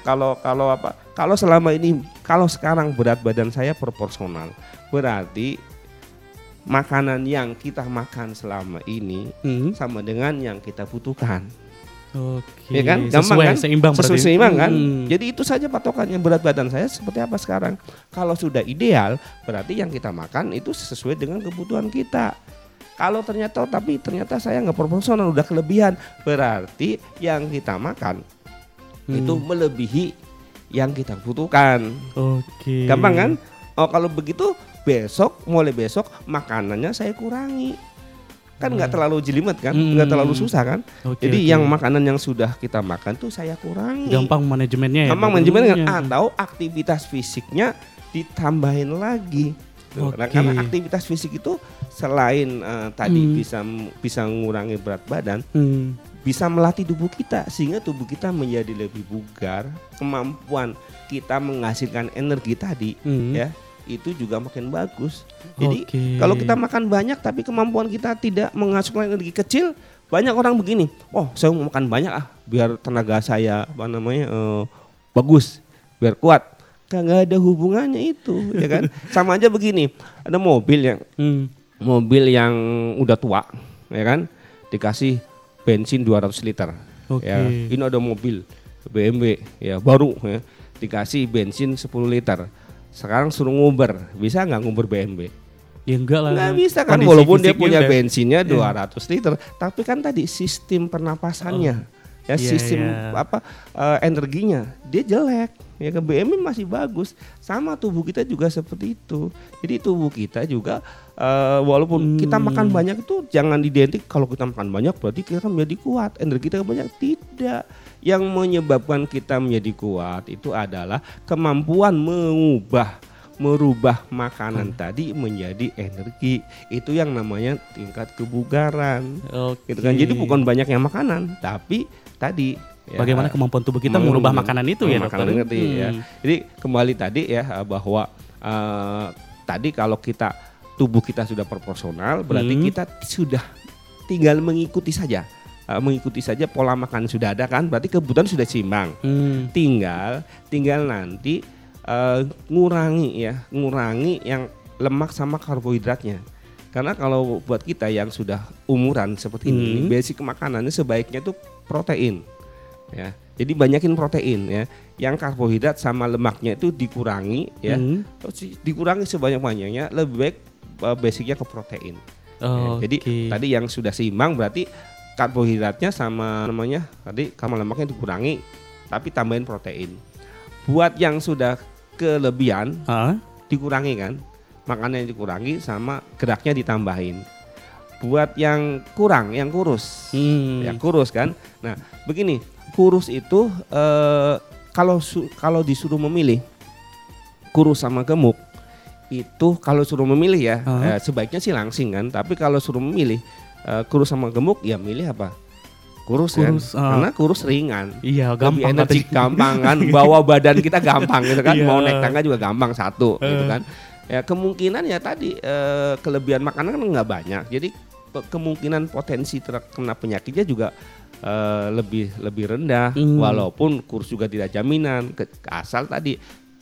Kalau selama ini kalau sekarang berat badan saya proporsional, berarti makanan yang kita makan selama ini sama dengan yang kita butuhkan. Oke. Ya kan? Gampang sesuai, kan? Seimbang berarti. Seimbang kan? Jadi itu saja patokannya berat badan saya seperti apa sekarang. Kalau sudah ideal, berarti yang kita makan itu sesuai dengan kebutuhan kita. Kalau ternyata saya nggak proporsional, udah kelebihan, berarti yang kita makan itu melebihi yang kita butuhkan. Oke. Gampang kan? Oh, kalau begitu mulai besok makanannya saya kurangi. Kan nggak terlalu jelimet kan, nggak terlalu susah kan. Jadi yang makanan yang sudah kita makan tuh saya kurangi. Gampang manajemennya ya. Gampang manajemennya atau aktivitas fisiknya ditambahin lagi. Nah, karena aktivitas fisik itu selain tadi bisa mengurangi berat badan, bisa melatih tubuh kita sehingga tubuh kita menjadi lebih bugar, kemampuan kita menghasilkan energi tadi ya itu juga makin bagus. Jadi kalau kita makan banyak tapi kemampuan kita tidak menghasilkan energi kecil, banyak orang begini, oh saya mau makan banyak biar tenaga saya bagus, biar kuat. Nggak ada hubungannya itu, ya kan? Sama aja begini, ada mobil yang udah tua, ya kan? Dikasih bensin 200 liter. Ya, ini ada mobil BMW ya baru ya, dikasih bensin 10 liter. Sekarang suruh nguber, bisa nggak nguber BMW? Ya enggak lah. Nggak bisa kan, walaupun dia punya bensinnya 200 liter, tapi kan tadi sistem pernapasannya, sistem energinya dia jelek. Ya ke BMW masih bagus, sama tubuh kita juga seperti itu. Jadi tubuh kita juga walaupun kita makan banyak itu jangan identik kalau kita makan banyak berarti kita menjadi kuat, energi kita banyak, tidak. Yang menyebabkan kita menjadi kuat itu adalah kemampuan merubah makanan tadi menjadi energi. Itu yang namanya tingkat kebugaran. Gitu kan. Jadi bukan banyaknya makanan, tapi tadi ya, bagaimana kemampuan tubuh kita merubah makanan itu ya, dokter. Ya. Jadi kembali tadi ya bahwa tadi kalau tubuh kita sudah proporsional, berarti kita sudah tinggal mengikuti saja pola makan sudah ada kan, berarti kebutuhan sudah seimbang. Tinggal nanti ngurangi yang lemak sama karbohidratnya. Karena kalau buat kita yang sudah umuran seperti ini, basic makanannya sebaiknya itu protein, ya. Jadi banyakin protein, ya. Yang karbohidrat sama lemaknya itu dikurangi, ya. Dikurangi sebanyak-banyaknya. Lebih baik basicnya ke protein. Ya. Jadi tadi yang sudah seimbang berarti karbohidratnya sama lemaknya dikurangi, tapi tambahin protein. Buat yang sudah kelebihan, dikurangi kan. Makanannya dikurangi sama geraknya ditambahin. Buat yang kurang, yang kurus, ya kurus kan. Nah begini, kurus itu kalau disuruh memilih kurus sama gemuk, itu kalau suruh memilih ya sebaiknya sih langsing kan. Tapi kalau suruh memilih kurus sama gemuk, ya milih apa? Kurus kan, karena kurus ringan, lebih energi gampang kan, bawa badan kita gampang gitu kan, mau naik tangga juga gampang satu gitu kan. Ya kemungkinan ya tadi kelebihan makanan kan nggak banyak, jadi kemungkinan potensi terkena penyakitnya juga lebih rendah, walaupun kurus juga tidak jaminan, asal tadi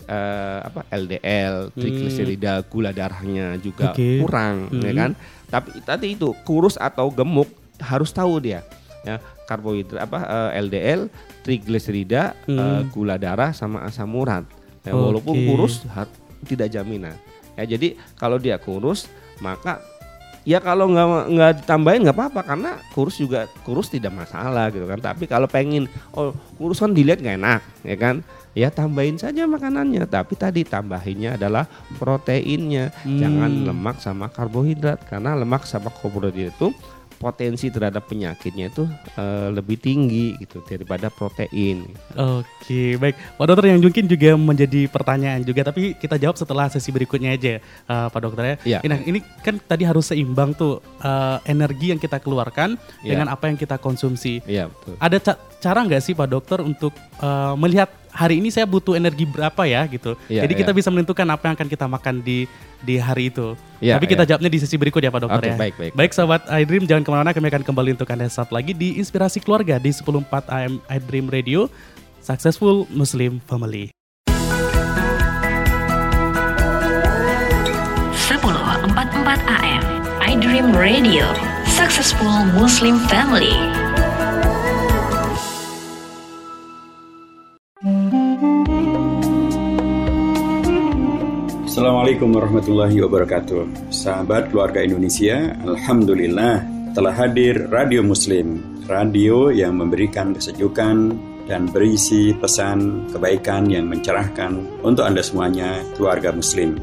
LDL, trigliserida, gula darahnya juga kurang, ya kan. Tapi tadi itu kurus atau gemuk harus tahu dia, ya karbohidrat LDL, trigliserida, gula darah sama asam urat. Ya, walaupun kurus tidak jaminan. Ya jadi kalau dia kurus maka ya kalau nggak ditambahin nggak apa-apa, karena kurus tidak masalah gitu kan. Tapi kalau pengen kurus kan dilihat nggak enak, ya kan? Ya tambahin saja makanannya, tapi tadi tambahinnya adalah proteinnya, jangan lemak sama karbohidrat, karena lemak sama karbohidrat itu potensi terhadap penyakitnya itu lebih tinggi gitu daripada protein. Oke, baik. Pak Dokter, yang mungkin juga menjadi pertanyaan juga, tapi kita jawab setelah sesi berikutnya aja, Pak Dokter ya. Nah, ini kan tadi harus seimbang tuh energi yang kita keluarkan dengan apa yang kita konsumsi. Iya, betul. Ada cara nggak sih Pak Dokter untuk melihat hari ini saya butuh energi berapa ya gitu. Jadi kita bisa menentukan apa yang akan kita makan di hari itu. Tapi kita jawabnya di sesi berikut ya Pak Dokter ya. Baik sahabat iDream, jangan kemana-mana, kami akan kembali untuk Anda saat lagi di Inspirasi Keluarga di 10.4 AM iDream Radio, Successful Muslim Family. 10.44 AM iDream Radio, Successful Muslim Family. Assalamualaikum warahmatullahi wabarakatuh. Sahabat keluarga Indonesia, alhamdulillah telah hadir Radio Muslim, radio yang memberikan kesejukan dan berisi pesan kebaikan yang mencerahkan untuk Anda semuanya, keluarga Muslim.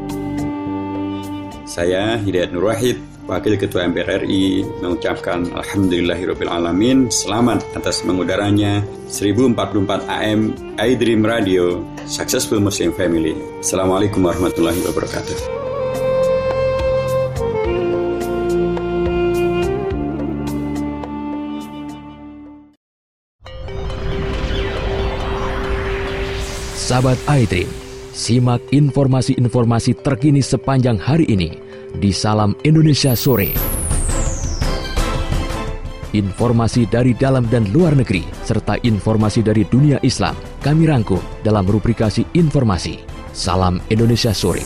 Saya Hidayat Nur Wahid, Wakil Ketua MPR RI, mengucapkan alhamdulillahirrabbilalamin, selamat atas mengudaranya 1044 AM iDream Radio, Successful Muslim Family. Assalamualaikum warahmatullahi wabarakatuh. Sahabat iDream, simak informasi-informasi terkini sepanjang hari ini di Salam Indonesia Sore. Informasi dari dalam dan luar negeri, serta informasi dari dunia Islam, kami rangkum dalam rubrikasi informasi Salam Indonesia Sore.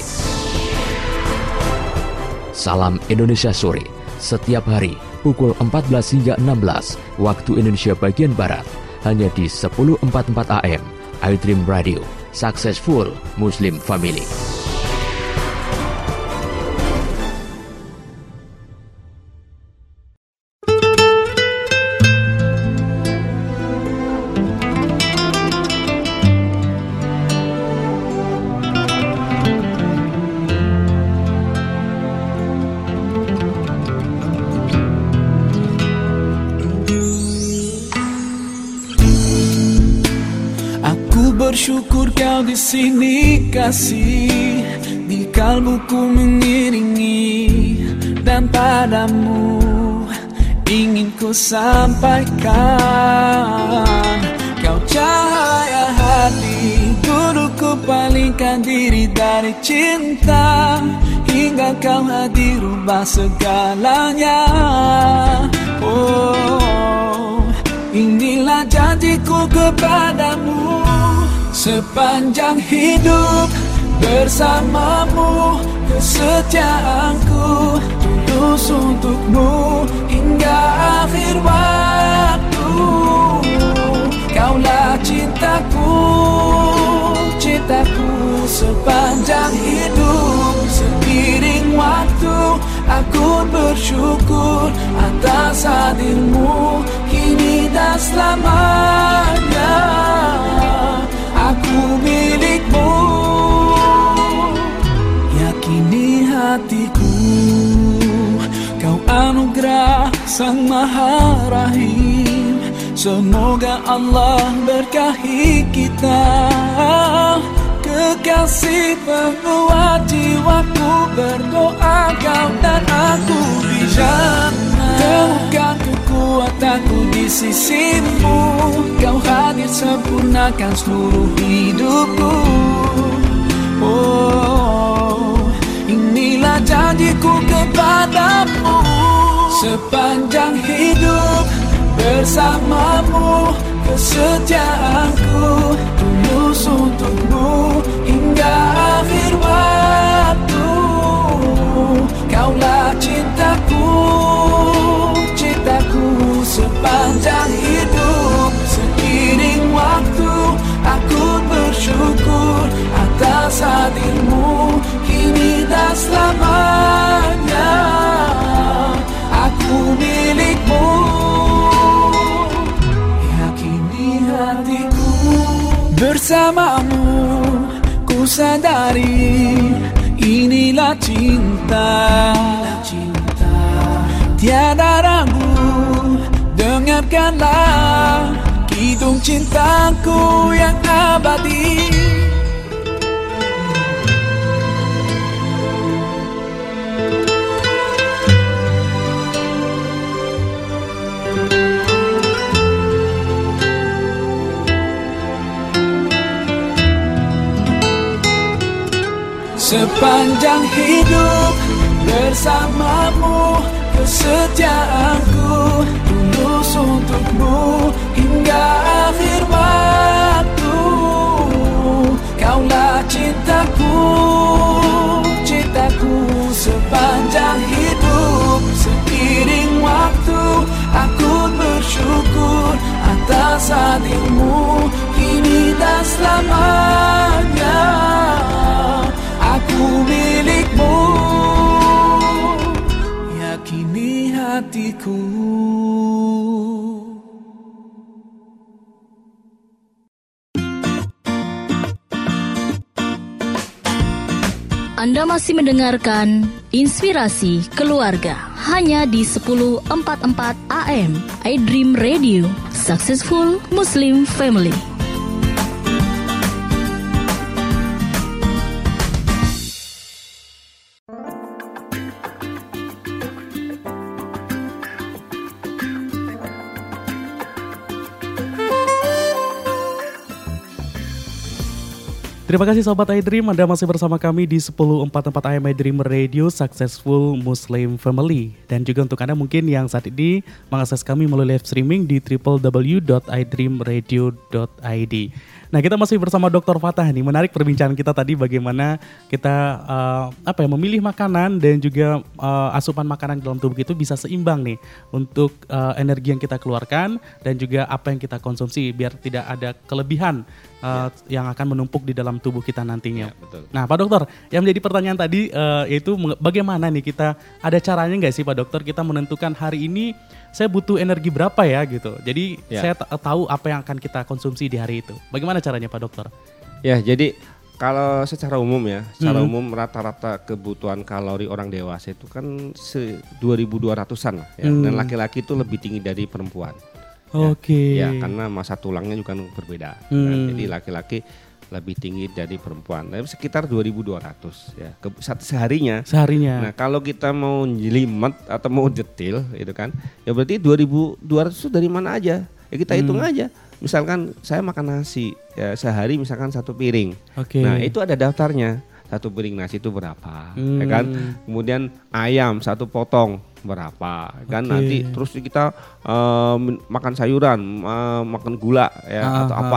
Salam Indonesia Sore, setiap hari pukul 14 hingga 16 waktu Indonesia bagian Barat, hanya di 1044 AM iDream Radio, Successful Muslim Family. Bersyukur kau di sini kasih, di kalbuku mengiringi, dan padamu ingin ku sampaikan. Kau cahaya hati, guruku palingkan diri dari cinta, hingga kau hadir ubah segalanya. Oh, inilah janjiku kepadamu, sepanjang hidup bersamamu, kesetiaanku tulus untukmu hingga akhir waktu. Kaulah cintaku, cintaku sepanjang hidup. Seiring waktu aku bersyukur atas hadirmu kini dan selamanya. Aku milikmu, yakini hatiku. Kau anugerah Sang Maha Rahim. Semoga Allah berkahi kita. Kekasih penguat jiwaku, berdoa kau dan aku di jannah. Temukan kekuatanku di sisimu. Kau hadir sempurnakan seluruh hidupku. Oh, inilah janjiku kepadamu. Sepanjang hidup bersamamu, kesetiaanku tulus untukmu hingga akhir waktu. Kaulah cintaku, cintaku sepanjang hidup. Seiring waktu aku bersyukur atas hadirmu kini dan selamanya. Aku milikmu, yakini hatiku. Bersamamu ku sadari inilah cinta. Tiada ragu, dengarkanlah kidung cintaku yang abadi. Sepanjang hidup bersamamu, kesetiaanku tulus untukmu hingga akhir waktu. Kaulah cintaku, cintaku sepanjang hidup. Seiring waktu aku bersyukur atas hadirmu kini dan selamanya. Aku milikmu, yakini hatiku. Anda masih mendengarkan Inspirasi Keluarga hanya di 1044 AM iDream Radio, Successful Muslim Family. Terima kasih Sobat iDream, Anda masih bersama kami di 1044 AM iDream Radio, Successful Muslim Family. Dan juga untuk Anda mungkin yang saat ini mengakses kami melalui live streaming di www.idreamradio.id. Nah, kita masih bersama Dr. Fatah nih. Menarik perbincangan kita tadi bagaimana kita memilih makanan dan juga asupan makanan dalam tubuh itu bisa seimbang nih untuk energi yang kita keluarkan dan juga apa yang kita konsumsi biar tidak ada kelebihan yang akan menumpuk di dalam tubuh kita nantinya. Ya, betul. Nah, Pak Dokter, yang menjadi pertanyaan tadi yaitu bagaimana nih kita, ada caranya nggak sih Pak Dokter kita menentukan hari ini saya butuh energi berapa ya gitu. Jadi saya tahu apa yang akan kita konsumsi di hari itu. Bagaimana caranya Pak Dokter? Ya, jadi kalau secara umum ya, secara umum rata-rata kebutuhan kalori orang dewasa itu kan 2.200-an lah ya. Dan laki-laki itu lebih tinggi dari perempuan. Oke. Ya, karena massa tulangnya juga berbeda. Nah, jadi laki-laki lebih tinggi dari perempuan. Sekitar 2.200 ya seharinya. Nah, kalau kita mau jelimet atau mau detail itu kan, ya berarti 2.200 itu dari mana aja? Ya kita hitung aja. Misalkan saya makan nasi ya sehari misalkan 1 piring. Nah, itu ada daftarnya. 1 piring nasi itu berapa? Ya kan? Kemudian ayam 1 potong berapa? Kan nanti terus kita makan sayuran, makan gula ya atau apa.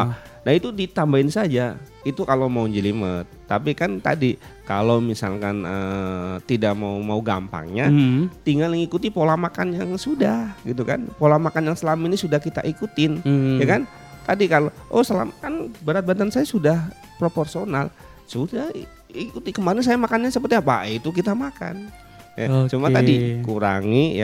Nah itu ditambahin saja. Itu kalau mau jelimet. Tapi kan tadi kalau misalkan tidak mau gampangnya, tinggal mengikuti pola makan yang sudah, gitu kan. Pola makan yang selama ini sudah kita ikutin, ya kan. Tadi kalau selama kan berat badan saya sudah proporsional, sudah ikuti kemarin saya makannya seperti apa, itu kita makan. Ya, cuma tadi kurangi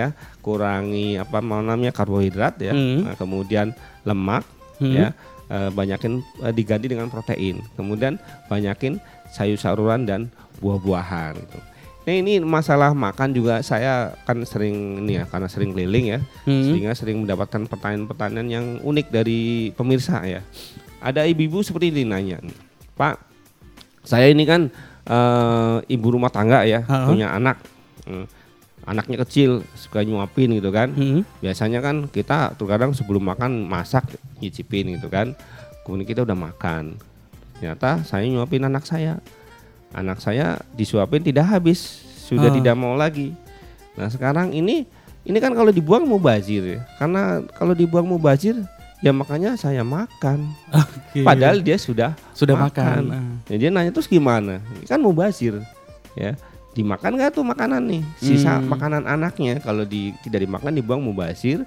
apa namanya karbohidrat ya, nah, kemudian lemak ya, banyakin diganti dengan protein, kemudian banyakin sayur-sayuran dan buah-buahan gitu. Nah ini masalah makan juga saya kan sering ini ya, karena sering keliling ya, sehingga sering mendapatkan pertanyaan-pertanyaan yang unik dari pemirsa ya. Ada ibu-ibu seperti ini nanya, Pak, saya ini kan ibu rumah tangga ya, punya anak, anaknya kecil, suka nyuapin gitu kan. Biasanya kan kita terkadang sebelum makan masak, nyicipin gitu kan. Kemudian kita udah makan, ternyata saya nyuapin anak saya. Anak saya disuapin tidak habis, sudah tidak mau lagi. Nah sekarang ini kan kalau dibuang mubazir ya. Karena kalau dibuang mubazir ya makanya saya makan. Padahal dia sudah makan. Ya, dia nanya terus gimana? Ini kan mubazir ya. Dimakan gak tuh makanan nih? Sisa makanan anaknya kalau tidak dimakan dibuang mubazir.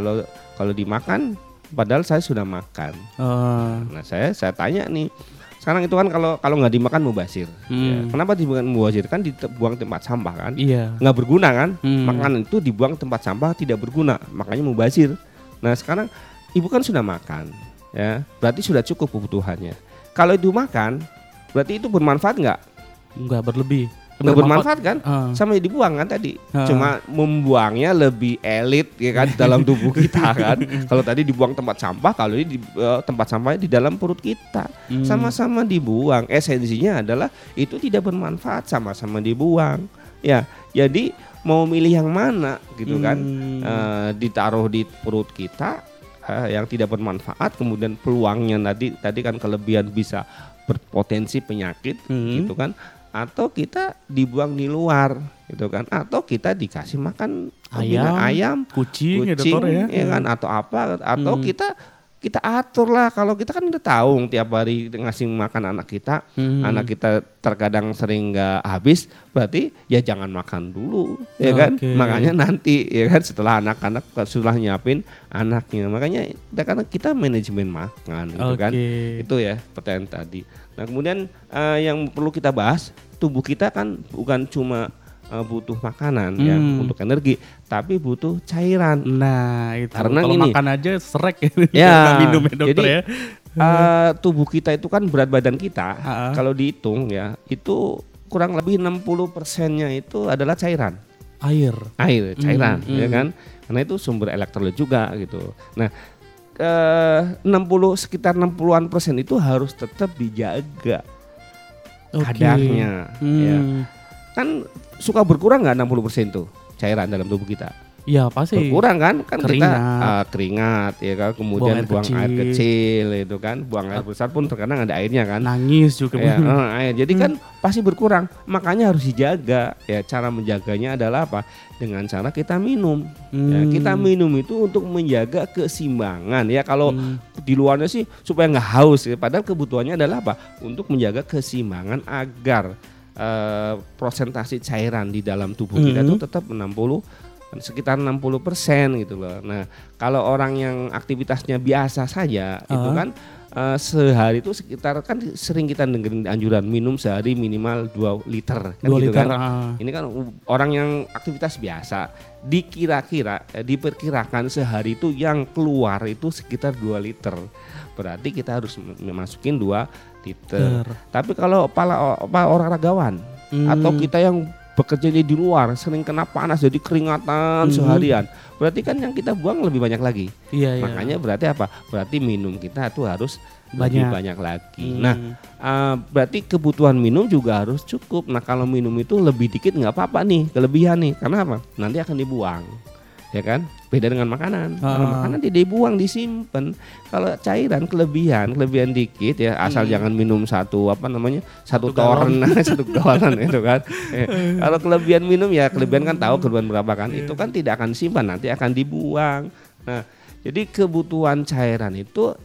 Kalau dimakan padahal saya sudah makan. Nah saya tanya nih. Sekarang itu kan kalau nggak dimakan mubazir. Ya. Kenapa dibuang mubazir? Kan dibuang tempat sampah kan? Iya. Nggak berguna kan? Makanan itu dibuang tempat sampah tidak berguna, makanya mubazir. Nah sekarang ibu kan sudah makan, ya berarti sudah cukup kebutuhannya. Kalau itu makan, berarti itu bermanfaat nggak? Nggak berlebih. Nggak bermanfaat kan? Sama dibuang kan tadi. Cuma membuangnya lebih elit ya kan dalam tubuh kita kan. Kalau tadi dibuang tempat sampah, kalau ini tempat sampahnya di dalam perut kita. Sama-sama dibuang. Esensinya adalah itu tidak bermanfaat, sama-sama dibuang. Ya, jadi mau milih yang mana gitu kan? Ditaruh di perut kita yang tidak bermanfaat, kemudian peluangnya tadi kan kelebihan bisa berpotensi penyakit gitu kan. Atau kita dibuang di luar gitu kan, atau kita dikasih makan ayam kucing ya kan, atau apa, atau kita atur lah. Kalau kita kan udah tahu tiap hari ngasih makan anak kita terkadang sering nggak habis, berarti ya jangan makan dulu ya kan. Makanya nanti ya kan setelah anak-anak sudah nyiapin anaknya, makanya karena kita manajemen makan gitu kan. Itu ya pertanyaan tadi. Nah kemudian yang perlu kita bahas, tubuh kita kan bukan cuma butuh makanan ya untuk energi, tapi butuh cairan. Nah itu karena kalau makan aja serek ya minum ya dokter. Jadi, ya tubuh kita itu kan berat badan kita kalau dihitung ya itu kurang lebih 60%-nya itu adalah cairan. Air cairan ya kan, karena itu sumber elektrolit juga gitu. Nah sekitar 60% itu harus tetap dijaga kadarnya ya. Kan suka berkurang nggak 60% tuh cairan dalam tubuh kita? Iya pasti berkurang kan kita keringat ya kan, kemudian buang air kecil itu kan, buang air besar pun terkadang ada airnya kan, nangis juga ya, air. Jadi kan pasti berkurang, makanya harus dijaga ya. Cara menjaganya adalah apa? Dengan cara kita minum ya, kita minum itu untuk menjaga keseimbangan ya. Kalau di luarnya sih supaya nggak haus ya, padahal kebutuhannya adalah apa? Untuk menjaga keseimbangan agar prosentasi cairan di dalam tubuh kita itu tetap sekitar 60% gitu loh. Nah kalau orang yang aktivitasnya biasa saja itu kan sehari itu sekitar, kan sering kita dengerin anjuran minum sehari minimal 2 liter kan, 2 gitu liter, kan. Ini kan orang yang aktivitas biasa, diperkirakan sehari itu yang keluar itu sekitar 2 liter. Berarti kita harus masukin 2 liter. Tapi kalau olahragawan atau kita yang bekerja di luar sering kena panas jadi keringatan seharian, berarti kan yang kita buang lebih banyak lagi. Makanya berarti apa? Berarti minum kita tuh harus lebih banyak lagi. Nah berarti kebutuhan minum juga harus cukup. Nah kalau minum itu lebih dikit nggak apa-apa nih, kelebihan nih. Karena apa? Nanti akan dibuang ya kan, beda dengan makanan. Kalau makanan tidak dibuang, disimpan. Kalau cairan kelebihan dikit ya, asal jangan minum satu toren satu galon itu kan. Kalau kelebihan minum ya, kelebihan kan tahu kelebihan berapa kan, itu kan tidak akan simpan, nanti akan dibuang. Nah jadi kebutuhan cairan itu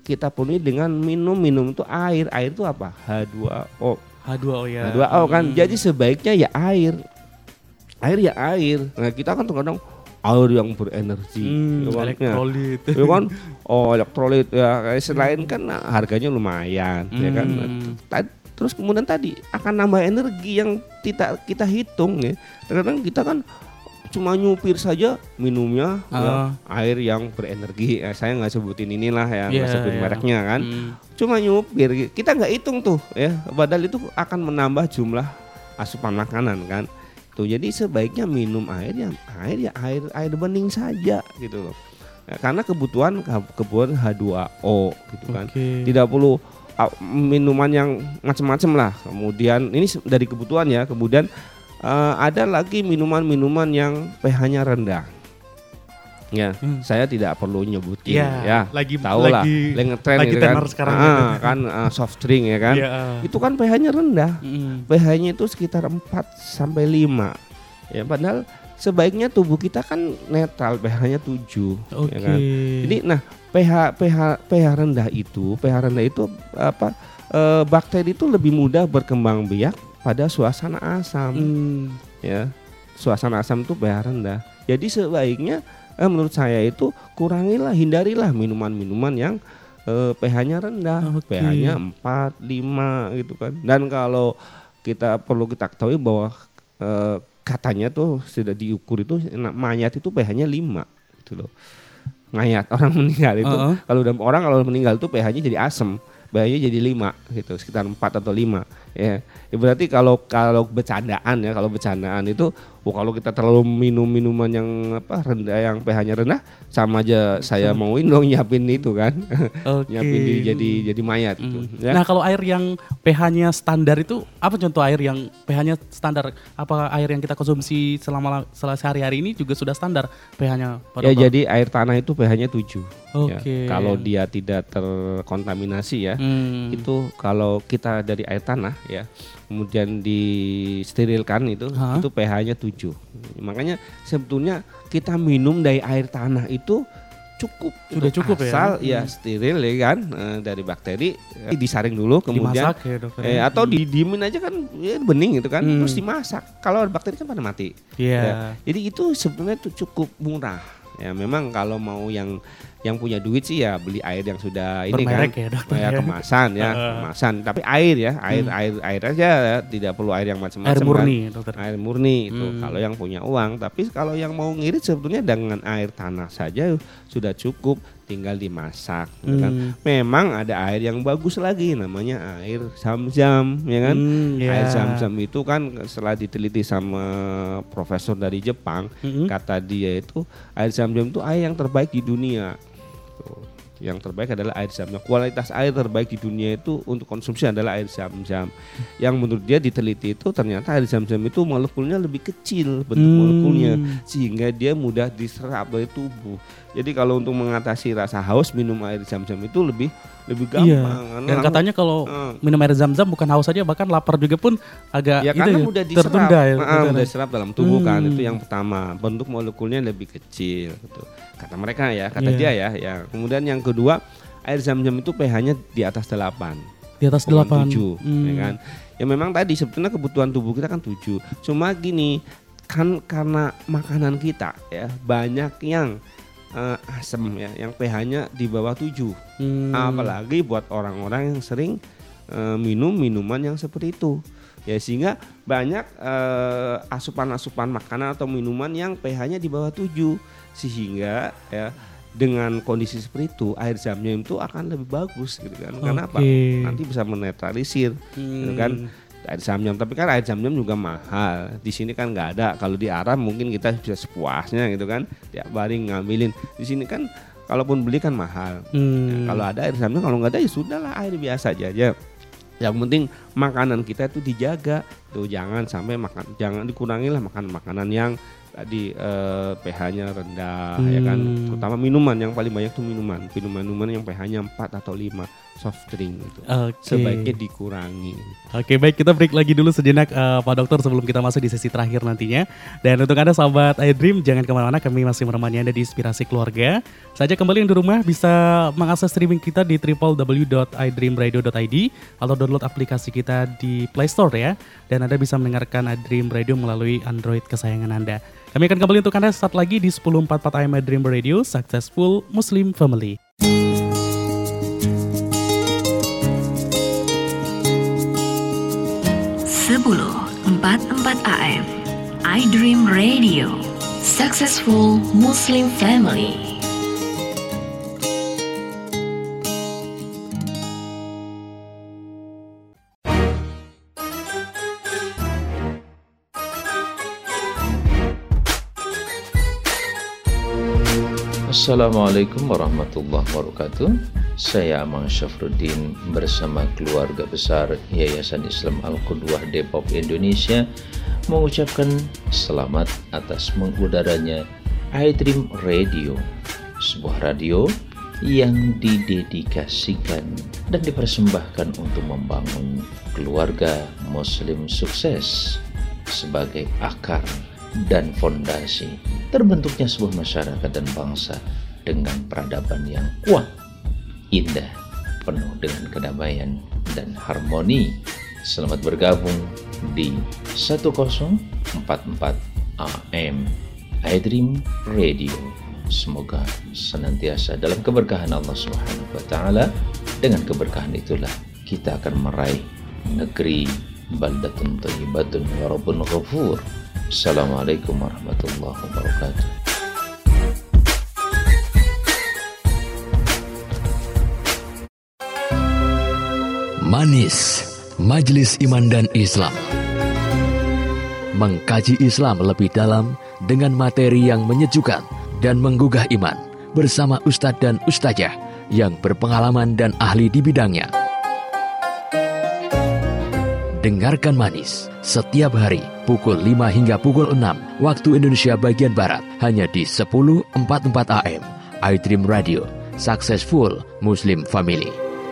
kita penuhi dengan minum itu air. Air itu apa? H2O. H2O ya. H2O kan. Jadi sebaiknya ya air. Air ya air. Nah, kita kan terkadang air yang berenergi, elektrolit, ya kan? Oh, elektrolit ya. Selain kan harganya lumayan, ya kan. Terus kemudian tadi akan nambah energi yang kita hitung ya. Terkadang kita kan cuma nyupir saja minumnya ya, air yang berenergi. Saya nggak sebutin inilah ya, nggak sebutin mereknya kan. Cuma nyupir, kita nggak hitung tuh ya. Padahal itu akan menambah jumlah asupan makanan kan. Tuh, jadi sebaiknya minum air bening saja gitu loh. Ya, karena kebutuhan H2O gitu kan. Tidak perlu minuman yang macam-macam lah. Kemudian ini dari kebutuhan ya. Kemudian ada lagi minuman-minuman yang pH-nya rendah. Ya, saya tidak perlu nyebutin ya. Lagi tahu lah, lagi ngetren gitu kan. Sekarang soft drink ya kan. Itu kan pH-nya rendah. pH-nya itu sekitar 4 sampai 5. Ya, padahal sebaiknya tubuh kita kan netral, pH-nya 7 ya kan. Jadi nah, pH rendah itu apa? Bakteri itu lebih mudah berkembang biak pada suasana asam. Ya. Suasana asam itu pH rendah. Jadi sebaiknya menurut saya itu hindarilah minuman-minuman yang pH-nya rendah, pH-nya 4, 5 gitu kan. Dan kalau perlu kita ketahui bahwa katanya tuh sudah diukur itu mayat itu pH-nya 5 gitu loh. Mayat orang meninggal itu kalau meninggal itu pH-nya jadi asam, pH-nya jadi 5 gitu, sekitar 4 atau 5 ya. Berarti kalau bercandaan ya, kalau bercandaan itu kalau kita terlalu minum minuman yang rendah, yang pH-nya rendah, sama aja saya mauin dong nyiapin itu kan. Nyiapin jadi mayat gitu. Ya. Nah, kalau air yang pH-nya standar itu apa contoh air yang pH-nya standar? Apa air yang kita konsumsi selama sehari-hari ini juga sudah standar pH-nya? Ya, jadi air tanah itu pH-nya 7. Ya. Kalau dia tidak terkontaminasi ya. Itu kalau kita dari air tanah ya, kemudian disterilkan itu pH-nya 7. Makanya sebetulnya kita minum dari air tanah itu sudah cukup asal ya steril ya kan, dari bakteri, disaring dulu kemudian dimasak ya, dokter. Atau didiemin aja kan ya, bening gitu kan, terus dimasak. Kalau bakteri kan pada mati. Ya. Jadi itu sebenarnya cukup murah. Ya memang kalau mau yang punya duit sih ya beli air yang sudah ini kan kemasan ya, kemasan. Tapi air ya, air aja ya, tidak perlu air yang macam-macam. Air murni, kan? Dokter. Air murni itu kalau yang punya uang. Tapi kalau yang mau ngirit sebetulnya dengan air tanah saja sudah cukup, tinggal dimasak gitu kan. Memang ada air yang bagus lagi namanya air Zam-Zam ya kan. Air Zam-Zam itu kan setelah diteliti sama profesor dari Jepang, kata dia itu air Zam-Zam itu air yang terbaik di dunia. Yang terbaik adalah air Zam-Zam. Kualitas air terbaik di dunia itu untuk konsumsi adalah air Zam-Zam. Yang menurut dia diteliti itu ternyata air Zam-Zam itu molekulnya lebih kecil bentuk molekulnya, sehingga dia mudah diserap dari tubuh. Jadi kalau untuk mengatasi rasa haus, minum air Zam-Zam itu lebih gampang. Dan katanya kalau minum air Zam-Zam bukan haus saja, bahkan lapar juga pun agak karena mudah diserap, tertunda ya. Mudah diserap dalam tubuh kan. Itu yang pertama, bentuk molekulnya lebih kecil gitu. Kata mereka ya, dia ya. Kemudian yang kedua, air Zam-Zam itu pH-nya di atas 8. Di atas 8. 7, ya kan. Ya memang tadi sebetulnya kebutuhan tubuh kita kan 7. Cuma gini, kan karena makanan kita ya banyak yang asam ya, yang pH-nya di bawah 7. Apalagi buat orang-orang yang sering minum minuman yang seperti itu. Ya sehingga banyak asupan-asupan makanan atau minuman yang pH-nya di bawah 7. Sehingga ya dengan kondisi seperti itu air Zam-Zam itu akan lebih bagus gitu kan. Karena apa? Nanti bisa menetralisir gitu kan air Zam-Zam. Tapi kan air Zam-Zam juga mahal. Di sini kan nggak ada. Kalau di Arab mungkin kita bisa sepuasnya gitu kan. Tiap hari ngambilin. Di sini kan kalaupun beli kan mahal. Ya, kalau ada air Zam-Zam, kalau nggak ada ya sudahlah air biasa aja. Yang penting makanan kita itu dijaga. Tuh jangan sampai jangan dikurangilah makan makanan yang tadi pH-nya rendah ya kan, terutama minuman yang paling banyak tuh minuman yang pH-nya 4 atau 5, soft drink itu sebaiknya dikurangi. Oke, baik, kita break lagi dulu sejenak Pak Dokter sebelum kita masuk di sesi terakhir nantinya. Dan untuk Anda sahabat iDream, jangan kemana-mana, kami masih menemani Anda di Inspirasi Keluarga. Saja kembali yang di rumah bisa mengakses streaming kita di www.idreamradio.id atau download aplikasi kita di Play Store ya. Dan Anda bisa mendengarkan iDream Radio melalui Android kesayangan Anda. Kami akan kembali untuk Anda saat lagi di 10.44 AM iDream Radio, Successful Muslim Family. 10.44 AM iDream Radio, Successful Muslim Family. Assalamualaikum warahmatullahi wabarakatuh. Saya Amang Syafruddin bersama keluarga besar Yayasan Islam Al-Qudwah Depok Indonesia mengucapkan selamat atas mengudaranya iDream Radio, sebuah radio yang didedikasikan dan dipersembahkan untuk membangun keluarga muslim sukses sebagai akar dan fondasi terbentuknya sebuah masyarakat dan bangsa dengan peradaban yang kuat, indah, penuh dengan kedamaian dan harmoni. Selamat bergabung di 1044 AM iDream Radio. Semoga senantiasa dalam keberkahan Allah Subhanahu wa taala. Dengan keberkahan itulah kita akan meraih negeri baldatun thayyibatun wa rabbun ghafur. Assalamualaikum warahmatullahi wabarakatuh. Manis, Majelis Iman dan Islam. Mengkaji Islam lebih dalam dengan materi yang menyejukkan dan menggugah iman bersama Ustadz dan Ustazah yang berpengalaman dan ahli di bidangnya. Dengarkan Manis setiap hari pukul 5 hingga pukul 6 waktu Indonesia bagian Barat hanya di 10.44 AM iDream Radio, Successful Muslim Family.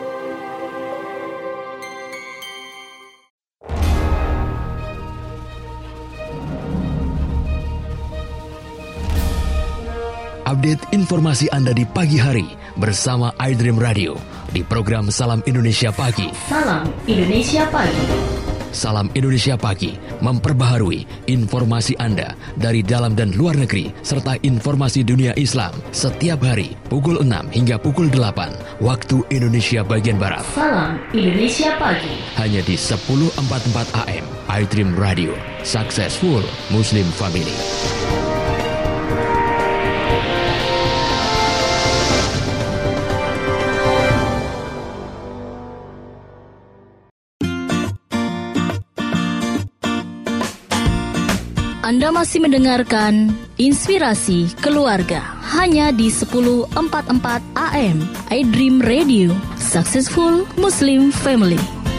Update informasi Anda di pagi hari bersama iDream Radio di program Salam Indonesia Pagi. Salam Indonesia Pagi. Salam Indonesia Pagi memperbaharui informasi Anda dari dalam dan luar negeri serta informasi dunia Islam setiap hari pukul 6 hingga pukul 8 waktu Indonesia bagian Barat. Salam Indonesia Pagi. Hanya di 10.44 AM iDream Radio, Successful Muslim Family. Anda masih mendengarkan Inspirasi Keluarga hanya di 10.44 AM iDream Radio, Successful Muslim Family.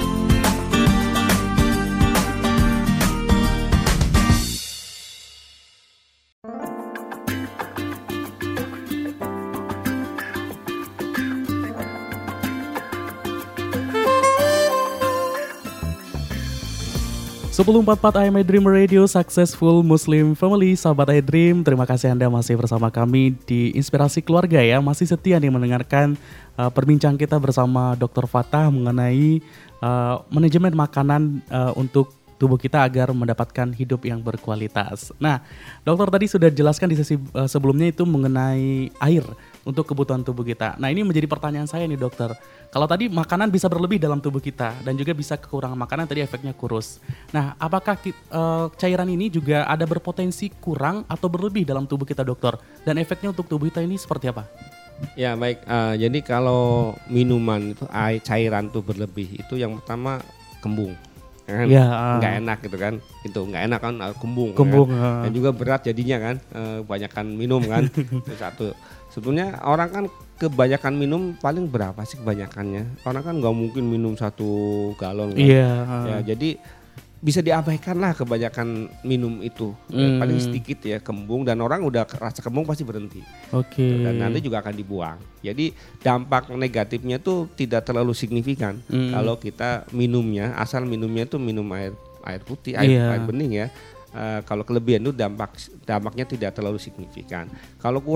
Sebelum 44 AM iDream Radio, Successful Muslim Family. Sahabat iDream, terima kasih Anda masih bersama kami di Inspirasi Keluarga ya. Masih setia nih mendengarkan perbincangan kita bersama Dr. Fatah mengenai manajemen makanan untuk tubuh kita agar mendapatkan hidup yang berkualitas. Nah, dokter tadi sudah jelaskan di sesi sebelumnya itu mengenai air untuk kebutuhan tubuh kita. Nah, ini menjadi pertanyaan saya nih dokter. Kalau tadi makanan bisa berlebih dalam tubuh kita dan juga bisa kekurangan makanan, tadi efeknya kurus. Nah, apakah cairan ini juga ada berpotensi kurang atau berlebih dalam tubuh kita dokter? Dan efeknya untuk tubuh kita ini seperti apa? Ya baik, jadi kalau minuman itu cairan tuh berlebih, itu yang pertama kembung. Kan? Ya, nggak enak gitu kan, itu nggak enak kan, kembung kan? Dan juga berat jadinya kan, kebanyakan minum kan. Itu satu. Sebetulnya orang kan kebanyakan minum paling berapa sih kebanyakannya? Orang kan nggak mungkin minum 1 galon kan. Ya, jadi bisa diabaikan lah kebanyakan minum itu. Paling sedikit ya kembung, dan orang udah rasa kembung pasti berhenti. Oke. Dan nanti juga akan dibuang. Jadi dampak negatifnya tuh tidak terlalu signifikan kalau kita minumnya, asal minumnya tuh minum air putih, air bening ya. Kalau kelebihan itu dampaknya tidak terlalu signifikan. Kalau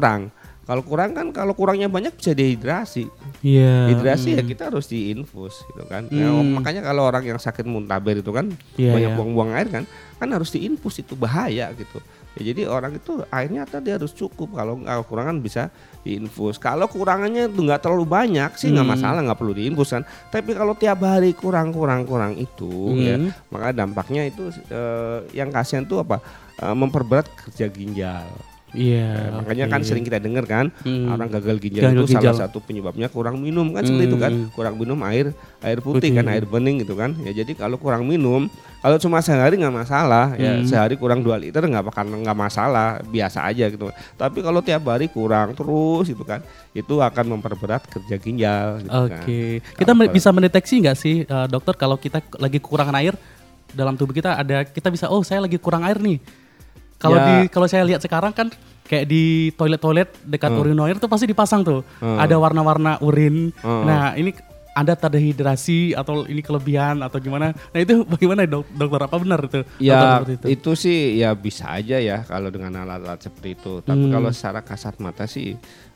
kurangnya banyak bisa dehidrasi. Dehidrasi ya kita harus diinfus gitu kan. Makanya kalau orang yang sakit muntaber itu kan banyak buang-buang air kan harus diinfus, itu bahaya gitu. Ya, jadi orang itu airnya tadi harus cukup, kalau kekurangan bisa diinfus. Kalau kurangannya itu nggak terlalu banyak sih nggak masalah, nggak perlu diinfus kan. Tapi kalau tiap hari kurang itu ya, maka dampaknya itu yang kasihan tuh apa? Memperberat kerja ginjal. Makanya kan sering kita dengar kan orang gagal ginjal itu salah satu penyebabnya kurang minum kan, seperti itu kan, kurang minum air putih kan, air bening gitu kan. Ya jadi kalau kurang minum, kalau cuma sehari nggak masalah ya, sehari kurang 2 liter nggak masalah, biasa aja gitu. Tapi kalau tiap hari kurang terus gitu kan, itu akan memperberat kerja ginjal gitu kan. Kita bisa mendeteksi nggak sih dokter kalau kita lagi kekurangan air dalam tubuh kita, kita bisa saya lagi kurang air nih. Kalau saya lihat sekarang kan kayak di toilet dekat urinoir tuh pasti dipasang tuh ada warna-warna urin. Nah ini Anda terdehidrasi atau ini kelebihan atau gimana? Nah itu bagaimana dokter, apa benar itu? Ya itu sih ya bisa aja ya kalau dengan alat-alat seperti itu. Tapi kalau secara kasat mata sih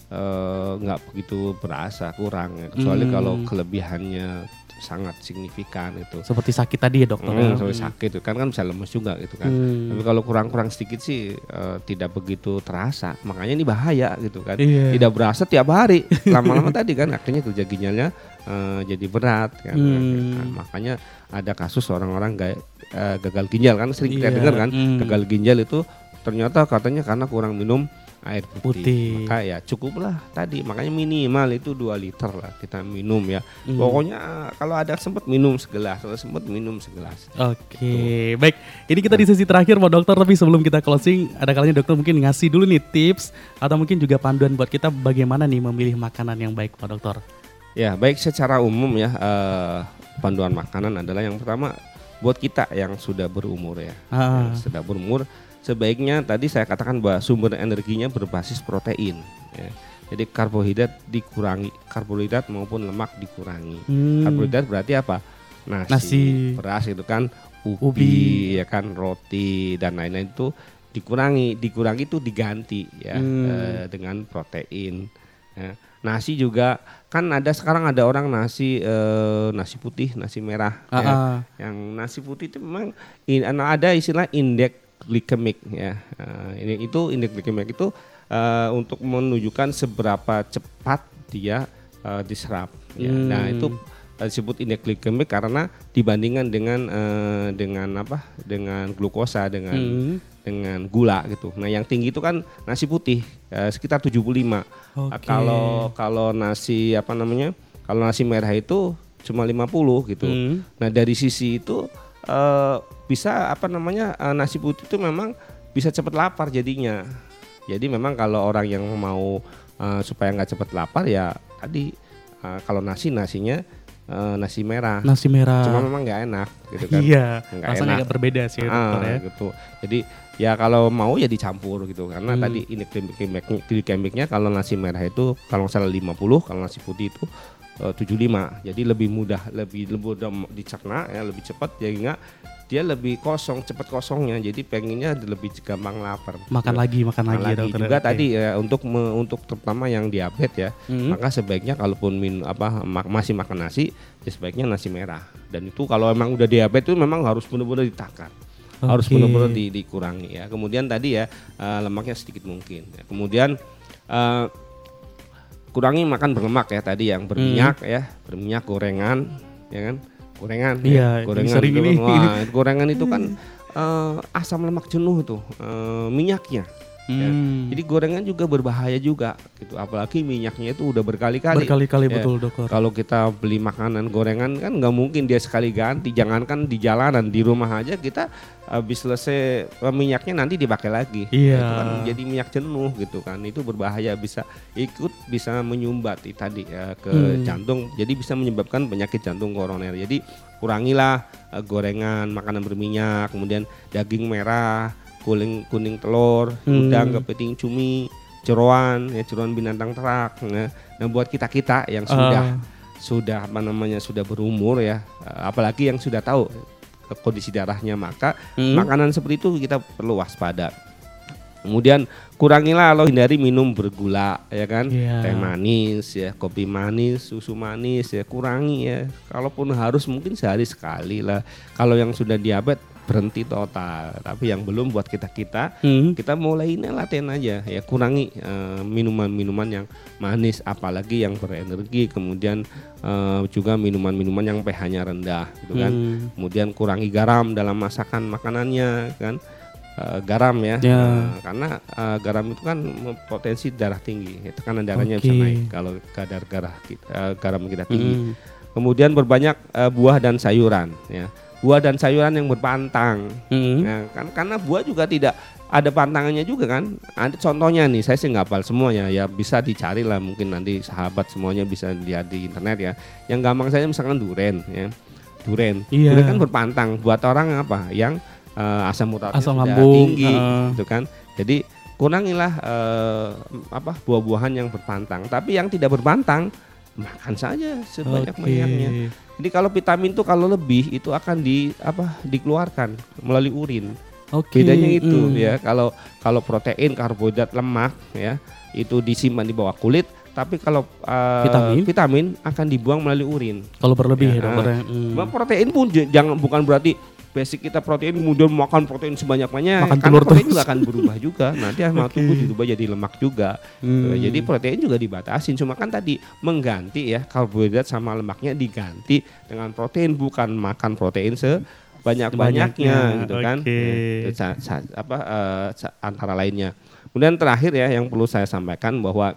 nggak begitu berasa kurang ya. Kecuali kalau kelebihannya sangat signifikan itu. Seperti sakit tadi ya dokter. Seperti sakit itu kan bisa lemes juga gitu kan. Tapi kalau kurang sedikit sih tidak begitu terasa. Makanya ini bahaya gitu kan. Tidak berasa tiap hari. Lama-lama tadi kan akhirnya kerja ginjalnya jadi berat kan. Makanya ada kasus orang-orang gagal ginjal kan, sering kita dengar kan. Gagal ginjal itu ternyata katanya karena kurang minum air putih. Maka ya cukuplah tadi, makanya minimal itu 2 liter lah kita minum ya. Pokoknya kalau ada sempat minum segelas, kalau sempat minum segelas. Oke, baik. Ini kita di sesi terakhir Pak Dokter, tapi sebelum kita closing, ada kalanya dokter mungkin ngasih dulu nih tips atau mungkin juga panduan buat kita bagaimana nih memilih makanan yang baik Pak Dokter. Ya, baik secara umum ya, panduan makanan adalah yang pertama buat kita yang sudah berumur ya. Sudah berumur, sebaiknya tadi saya katakan bahwa sumber energinya berbasis protein ya. Jadi karbohidrat maupun lemak dikurangi. Karbohidrat berarti apa? Nasi, beras itu kan, ubi ya kan, roti dan lain-lain itu dikurangi itu diganti ya dengan protein ya. Nasi juga kan sekarang ada orang nasi putih, nasi merah ya. Yang nasi putih itu memang ada istilah indeks glikemik ya. Itu indeks glikemik itu untuk menunjukkan seberapa cepat dia diserap ya. Nah itu disebut indeks glikemik karena dibandingkan dengan glukosa, dengan gula gitu. Nah yang tinggi itu kan nasi putih sekitar 75. Kalau nasi kalau nasi merah itu cuma 50 gitu. Nah dari sisi itu bisa nasi putih itu memang bisa cepat lapar jadinya. Jadi memang kalau orang yang mau supaya nggak cepat lapar ya tadi kalau nasinya nasi merah. Cuma memang nggak enak gitu kan. Rasanya agak berbeda sih dokter ya. Gitu. Jadi ya kalau mau ya dicampur gitu karena tadi indeks glikemiknya kalau nasi merah itu kalau nggak salah 50, kalau nasi putih itu 75. Jadi lebih mudah dicerna ya, lebih cepat sehingga dia lebih cepat kosongnya. Jadi pengennya lebih gampang lapar. Makan lagi ya dokter. Juga tadi ya untuk terutama yang diabetes ya. Maka sebaiknya kalaupun masih makan nasi, ya sebaiknya nasi merah. Dan itu kalau emang udah diabetes itu memang harus benar-benar ditakar. Harus benar-benar dikurangi ya. Kemudian tadi ya lemaknya sedikit mungkin. Ya. Kemudian kurangi makan berlemak ya tadi yang berminyak ya, berminyak, gorengan ya kan. Gorengan sering itu, gorengan itu kan asam lemak jenuh itu minyaknya Ya. Jadi gorengan juga berbahaya juga gitu. Apalagi minyaknya itu udah berkali-kali. Berkali-kali Ya. betul dokter. Kalau kita beli makanan gorengan kan nggak mungkin dia sekali ganti. Jangankan di jalanan, di rumah aja kita habis selesai minyaknya nanti dipakai lagi. Iya. Itu kan jadi minyak jenuh gitu kan. Itu berbahaya, bisa menyumbat tadi ke jantung. Jadi bisa menyebabkan penyakit jantung koroner. Jadi kurangilah gorengan, makanan berminyak, kemudian daging merah, kuning telur, udang, kepiting, cumi, jeroan binatang ternak. Nah, buat kita yang sudah berumur ya, apalagi yang sudah tahu kondisi darahnya, maka makanan seperti itu kita perlu waspada. Kemudian kurangilah atau hindari minum bergula, ya kan, teh manis, ya, kopi manis, susu manis, ya kurangi ya. Kalaupun harus mungkin sehari sekali lah. Kalau yang sudah diabetes berhenti total. Tapi yang belum buat kita mulai latihan aja ya, kurangi minuman-minuman yang manis, apalagi yang berenergi. Kemudian juga minuman-minuman yang pH-nya rendah gitu kan. Kemudian kurangi garam dalam masakan makanannya kan. Garam ya. Karena garam itu kan potensi darah tinggi, tekanan darahnya bisa naik kalau kadar garam kita tinggi. Kemudian berbanyak buah dan sayuran ya. Buah dan sayuran yang berpantang. Nah, karena buah juga tidak ada pantangannya juga kan. Ada contohnya nih, saya sih nggak hafal semuanya ya, bisa dicari lah, mungkin nanti sahabat semuanya bisa lihat di internet ya. Yang gampang saja misalkan duren ya. Duren kan berpantang, buat orang apa yang asam uratnya sudah tinggi gitu kan. Jadi kurangilah buah-buahan yang berpantang. Tapi yang tidak berpantang makan saja sebanyak-banyaknya. Jadi kalau vitamin itu kalau lebih itu akan dikeluarkan melalui urin. Bedanya itu ya. Kalau protein, karbohidrat, lemak ya itu disimpan di bawah kulit. Tapi kalau vitamin akan dibuang melalui urin. Kalau berlebih ya, protein pun bukan berarti basic kita protein kemudian makan protein sebanyak-banyaknya, karena protein juga akan berubah juga. Nanti sama tubuh berubah jadi lemak juga. Jadi protein juga dibatasin. Cuma kan tadi mengganti ya, karbohidrat sama lemaknya diganti dengan protein, bukan makan protein sebanyak-banyaknya gitu kan. Antara lainnya. Kemudian terakhir ya yang perlu saya sampaikan bahwa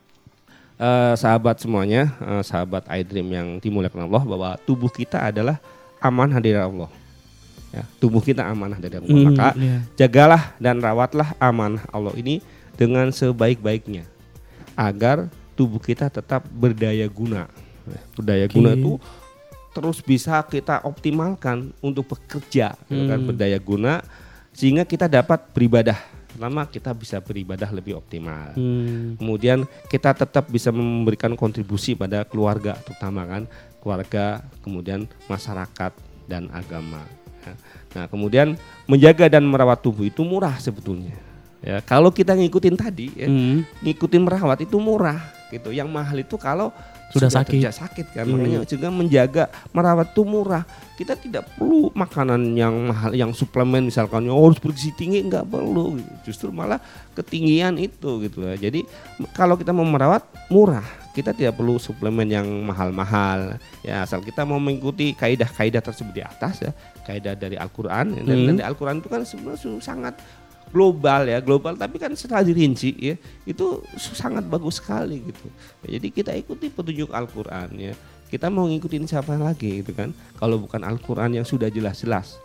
sahabat semuanya, sahabat iDream yang dimuliakan Allah, bahwa tubuh kita adalah amanah dari Allah. Ya, tubuh kita amanah dari Allah, maka jagalah dan rawatlah amanah Allah ini dengan sebaik-baiknya agar tubuh kita tetap berdaya guna. Berdaya guna itu terus bisa kita optimalkan untuk bekerja, kan, berdaya guna sehingga kita dapat beribadah. Pertama kita bisa beribadah lebih optimal. Kemudian kita tetap bisa memberikan kontribusi pada keluarga, terutama kan keluarga, kemudian masyarakat dan agama. Nah, kemudian menjaga dan merawat tubuh itu murah sebetulnya. Ya, kalau kita ngikutin tadi, ya, ngikutin merawat itu murah, gitu. Yang mahal itu kalau sudah sakit kan. Makanya juga menjaga merawat itu murah. Kita tidak perlu makanan yang mahal, yang suplemen misalkan harus bergizi tinggi, enggak perlu. Justru malah ketinggian itu gitu. Jadi kalau kita mau merawat murah, kita tidak perlu suplemen yang mahal-mahal. Ya, asal kita mau mengikuti kaidah-kaidah tersebut di atas ya, kaidah dari Al-Qur'an. Dan dari Al-Qur'an itu kan sebenarnya sangat global ya, global, tapi kan setelah dirinci ya, itu sangat bagus sekali gitu. Jadi kita ikuti petunjuk Al-Qur'an ya. Kita mau ngikutin siapa lagi gitu kan? Kalau bukan Al-Qur'an yang sudah jelas-jelas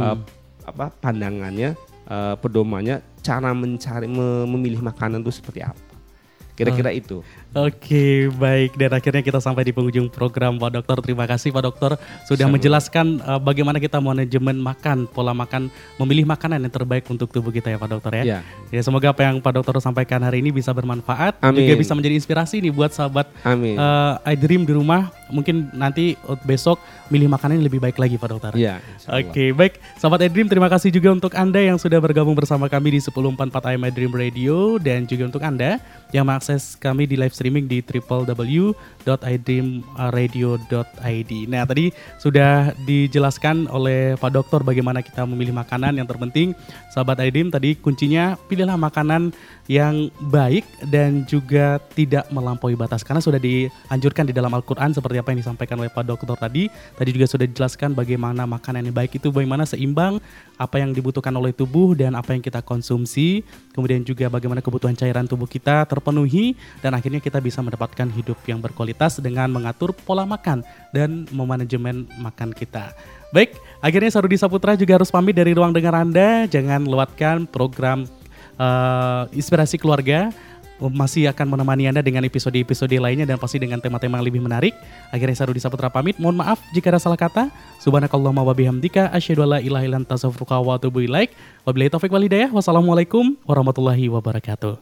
pandangannya, pedomannya, cara memilih makanan itu seperti apa. Kira-kira itu. Oke, baik. Dan akhirnya kita sampai di penghujung program, Pak Dokter. Terima kasih Pak Dokter sudah menjelaskan bagaimana kita manajemen makan, pola makan, memilih makanan yang terbaik untuk tubuh kita ya Pak Dokter ya. Ya, semoga apa yang Pak Dokter sampaikan hari ini bisa bermanfaat. Amin. Juga bisa menjadi inspirasi nih buat sahabat iDream di rumah. Mungkin nanti besok milih makanan yang lebih baik lagi Pak Dokter. Iya. Oke, baik. Sahabat iDream, terima kasih juga untuk Anda yang sudah bergabung bersama kami di 1044 AM iDream Radio, dan juga untuk Anda yang mengakses kami di live streaming di www.idreamradio.com. www.idreamradio.id. Nah, tadi sudah dijelaskan oleh Pak Dokter bagaimana kita memilih makanan. Yang terpenting, sahabat iDream, tadi kuncinya pilihlah makanan yang baik dan juga tidak melampaui batas. Karena sudah dianjurkan di dalam Al-Quran seperti apa yang disampaikan oleh Pak Dokter tadi. Tadi juga sudah dijelaskan bagaimana makanan yang baik itu bagaimana seimbang, apa yang dibutuhkan oleh tubuh dan apa yang kita konsumsi. Kemudian juga bagaimana kebutuhan cairan tubuh kita terpenuhi dan akhirnya kita bisa mendapatkan hidup yang berkualitas dengan mengatur pola makan dan memanajemen makan kita. Baik, akhirnya Sarudi Saputra juga harus pamit dari ruang dengar Anda. Jangan lewatkan program Inspirasi Keluarga, masih akan menemani Anda dengan episode-episode lainnya dan pasti dengan tema-tema yang lebih menarik. Akhirnya Sarudi Saputra pamit. Mohon maaf jika ada salah kata. Subhanakallahumma wa bihamdika asyhadu an la ilaha illa anta astaghfiruka wa atubu ilaik. Wabillahi taufiq wal hidayah. Wassalamualaikum warahmatullahi wabarakatuh.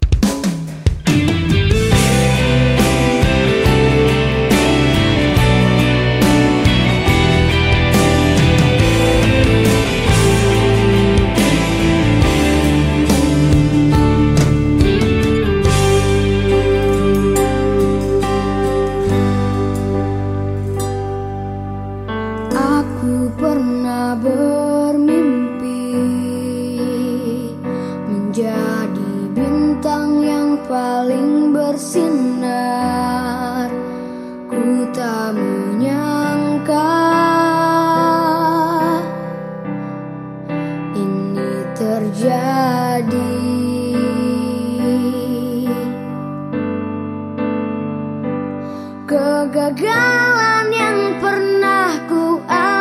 paling bersinar. Ku tak menyangka ini terjadi. Kegagalan yang pernah ku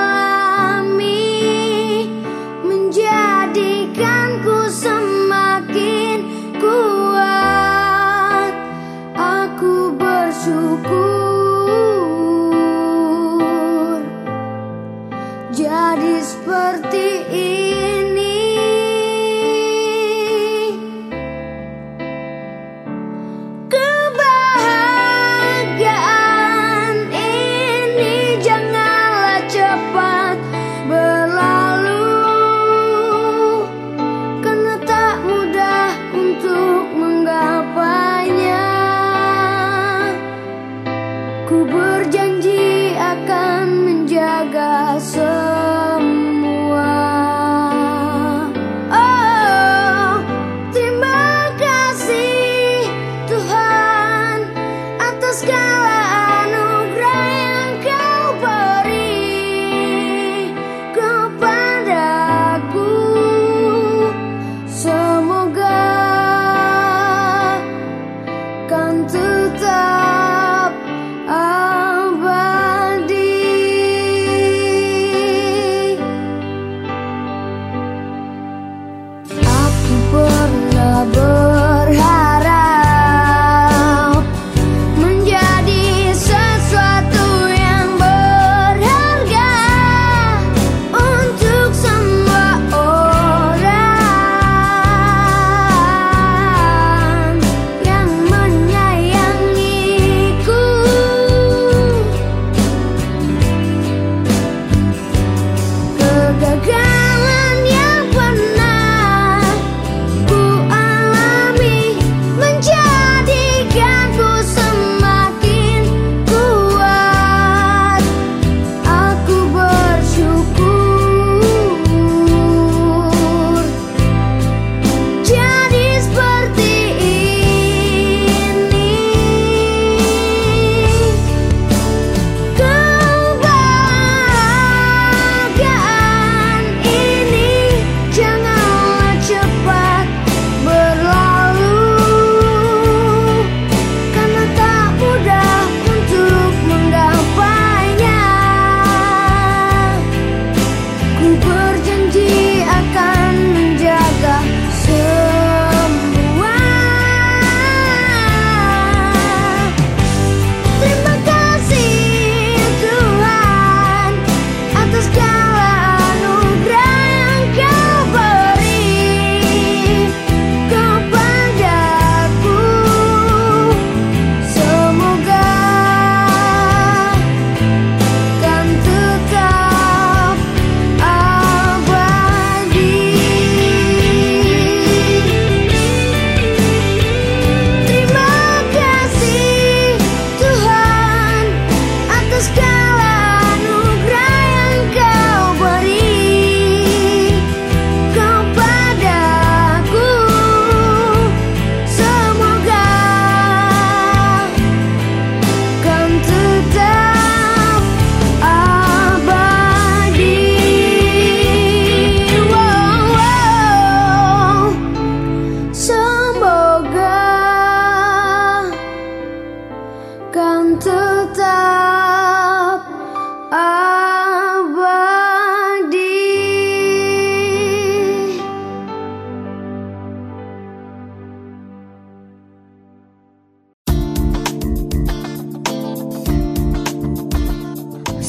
alami menjadikanku semakin kuat. Aku bersyukur jadi seperti ini. Kebahagiaan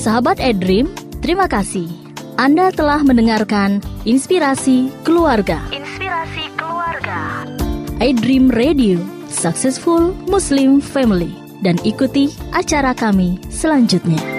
Sahabat iDream, terima kasih. Anda telah mendengarkan Inspirasi Keluarga. Inspirasi Keluarga. iDream Radio, Successful Muslim Family. Dan ikuti acara kami selanjutnya.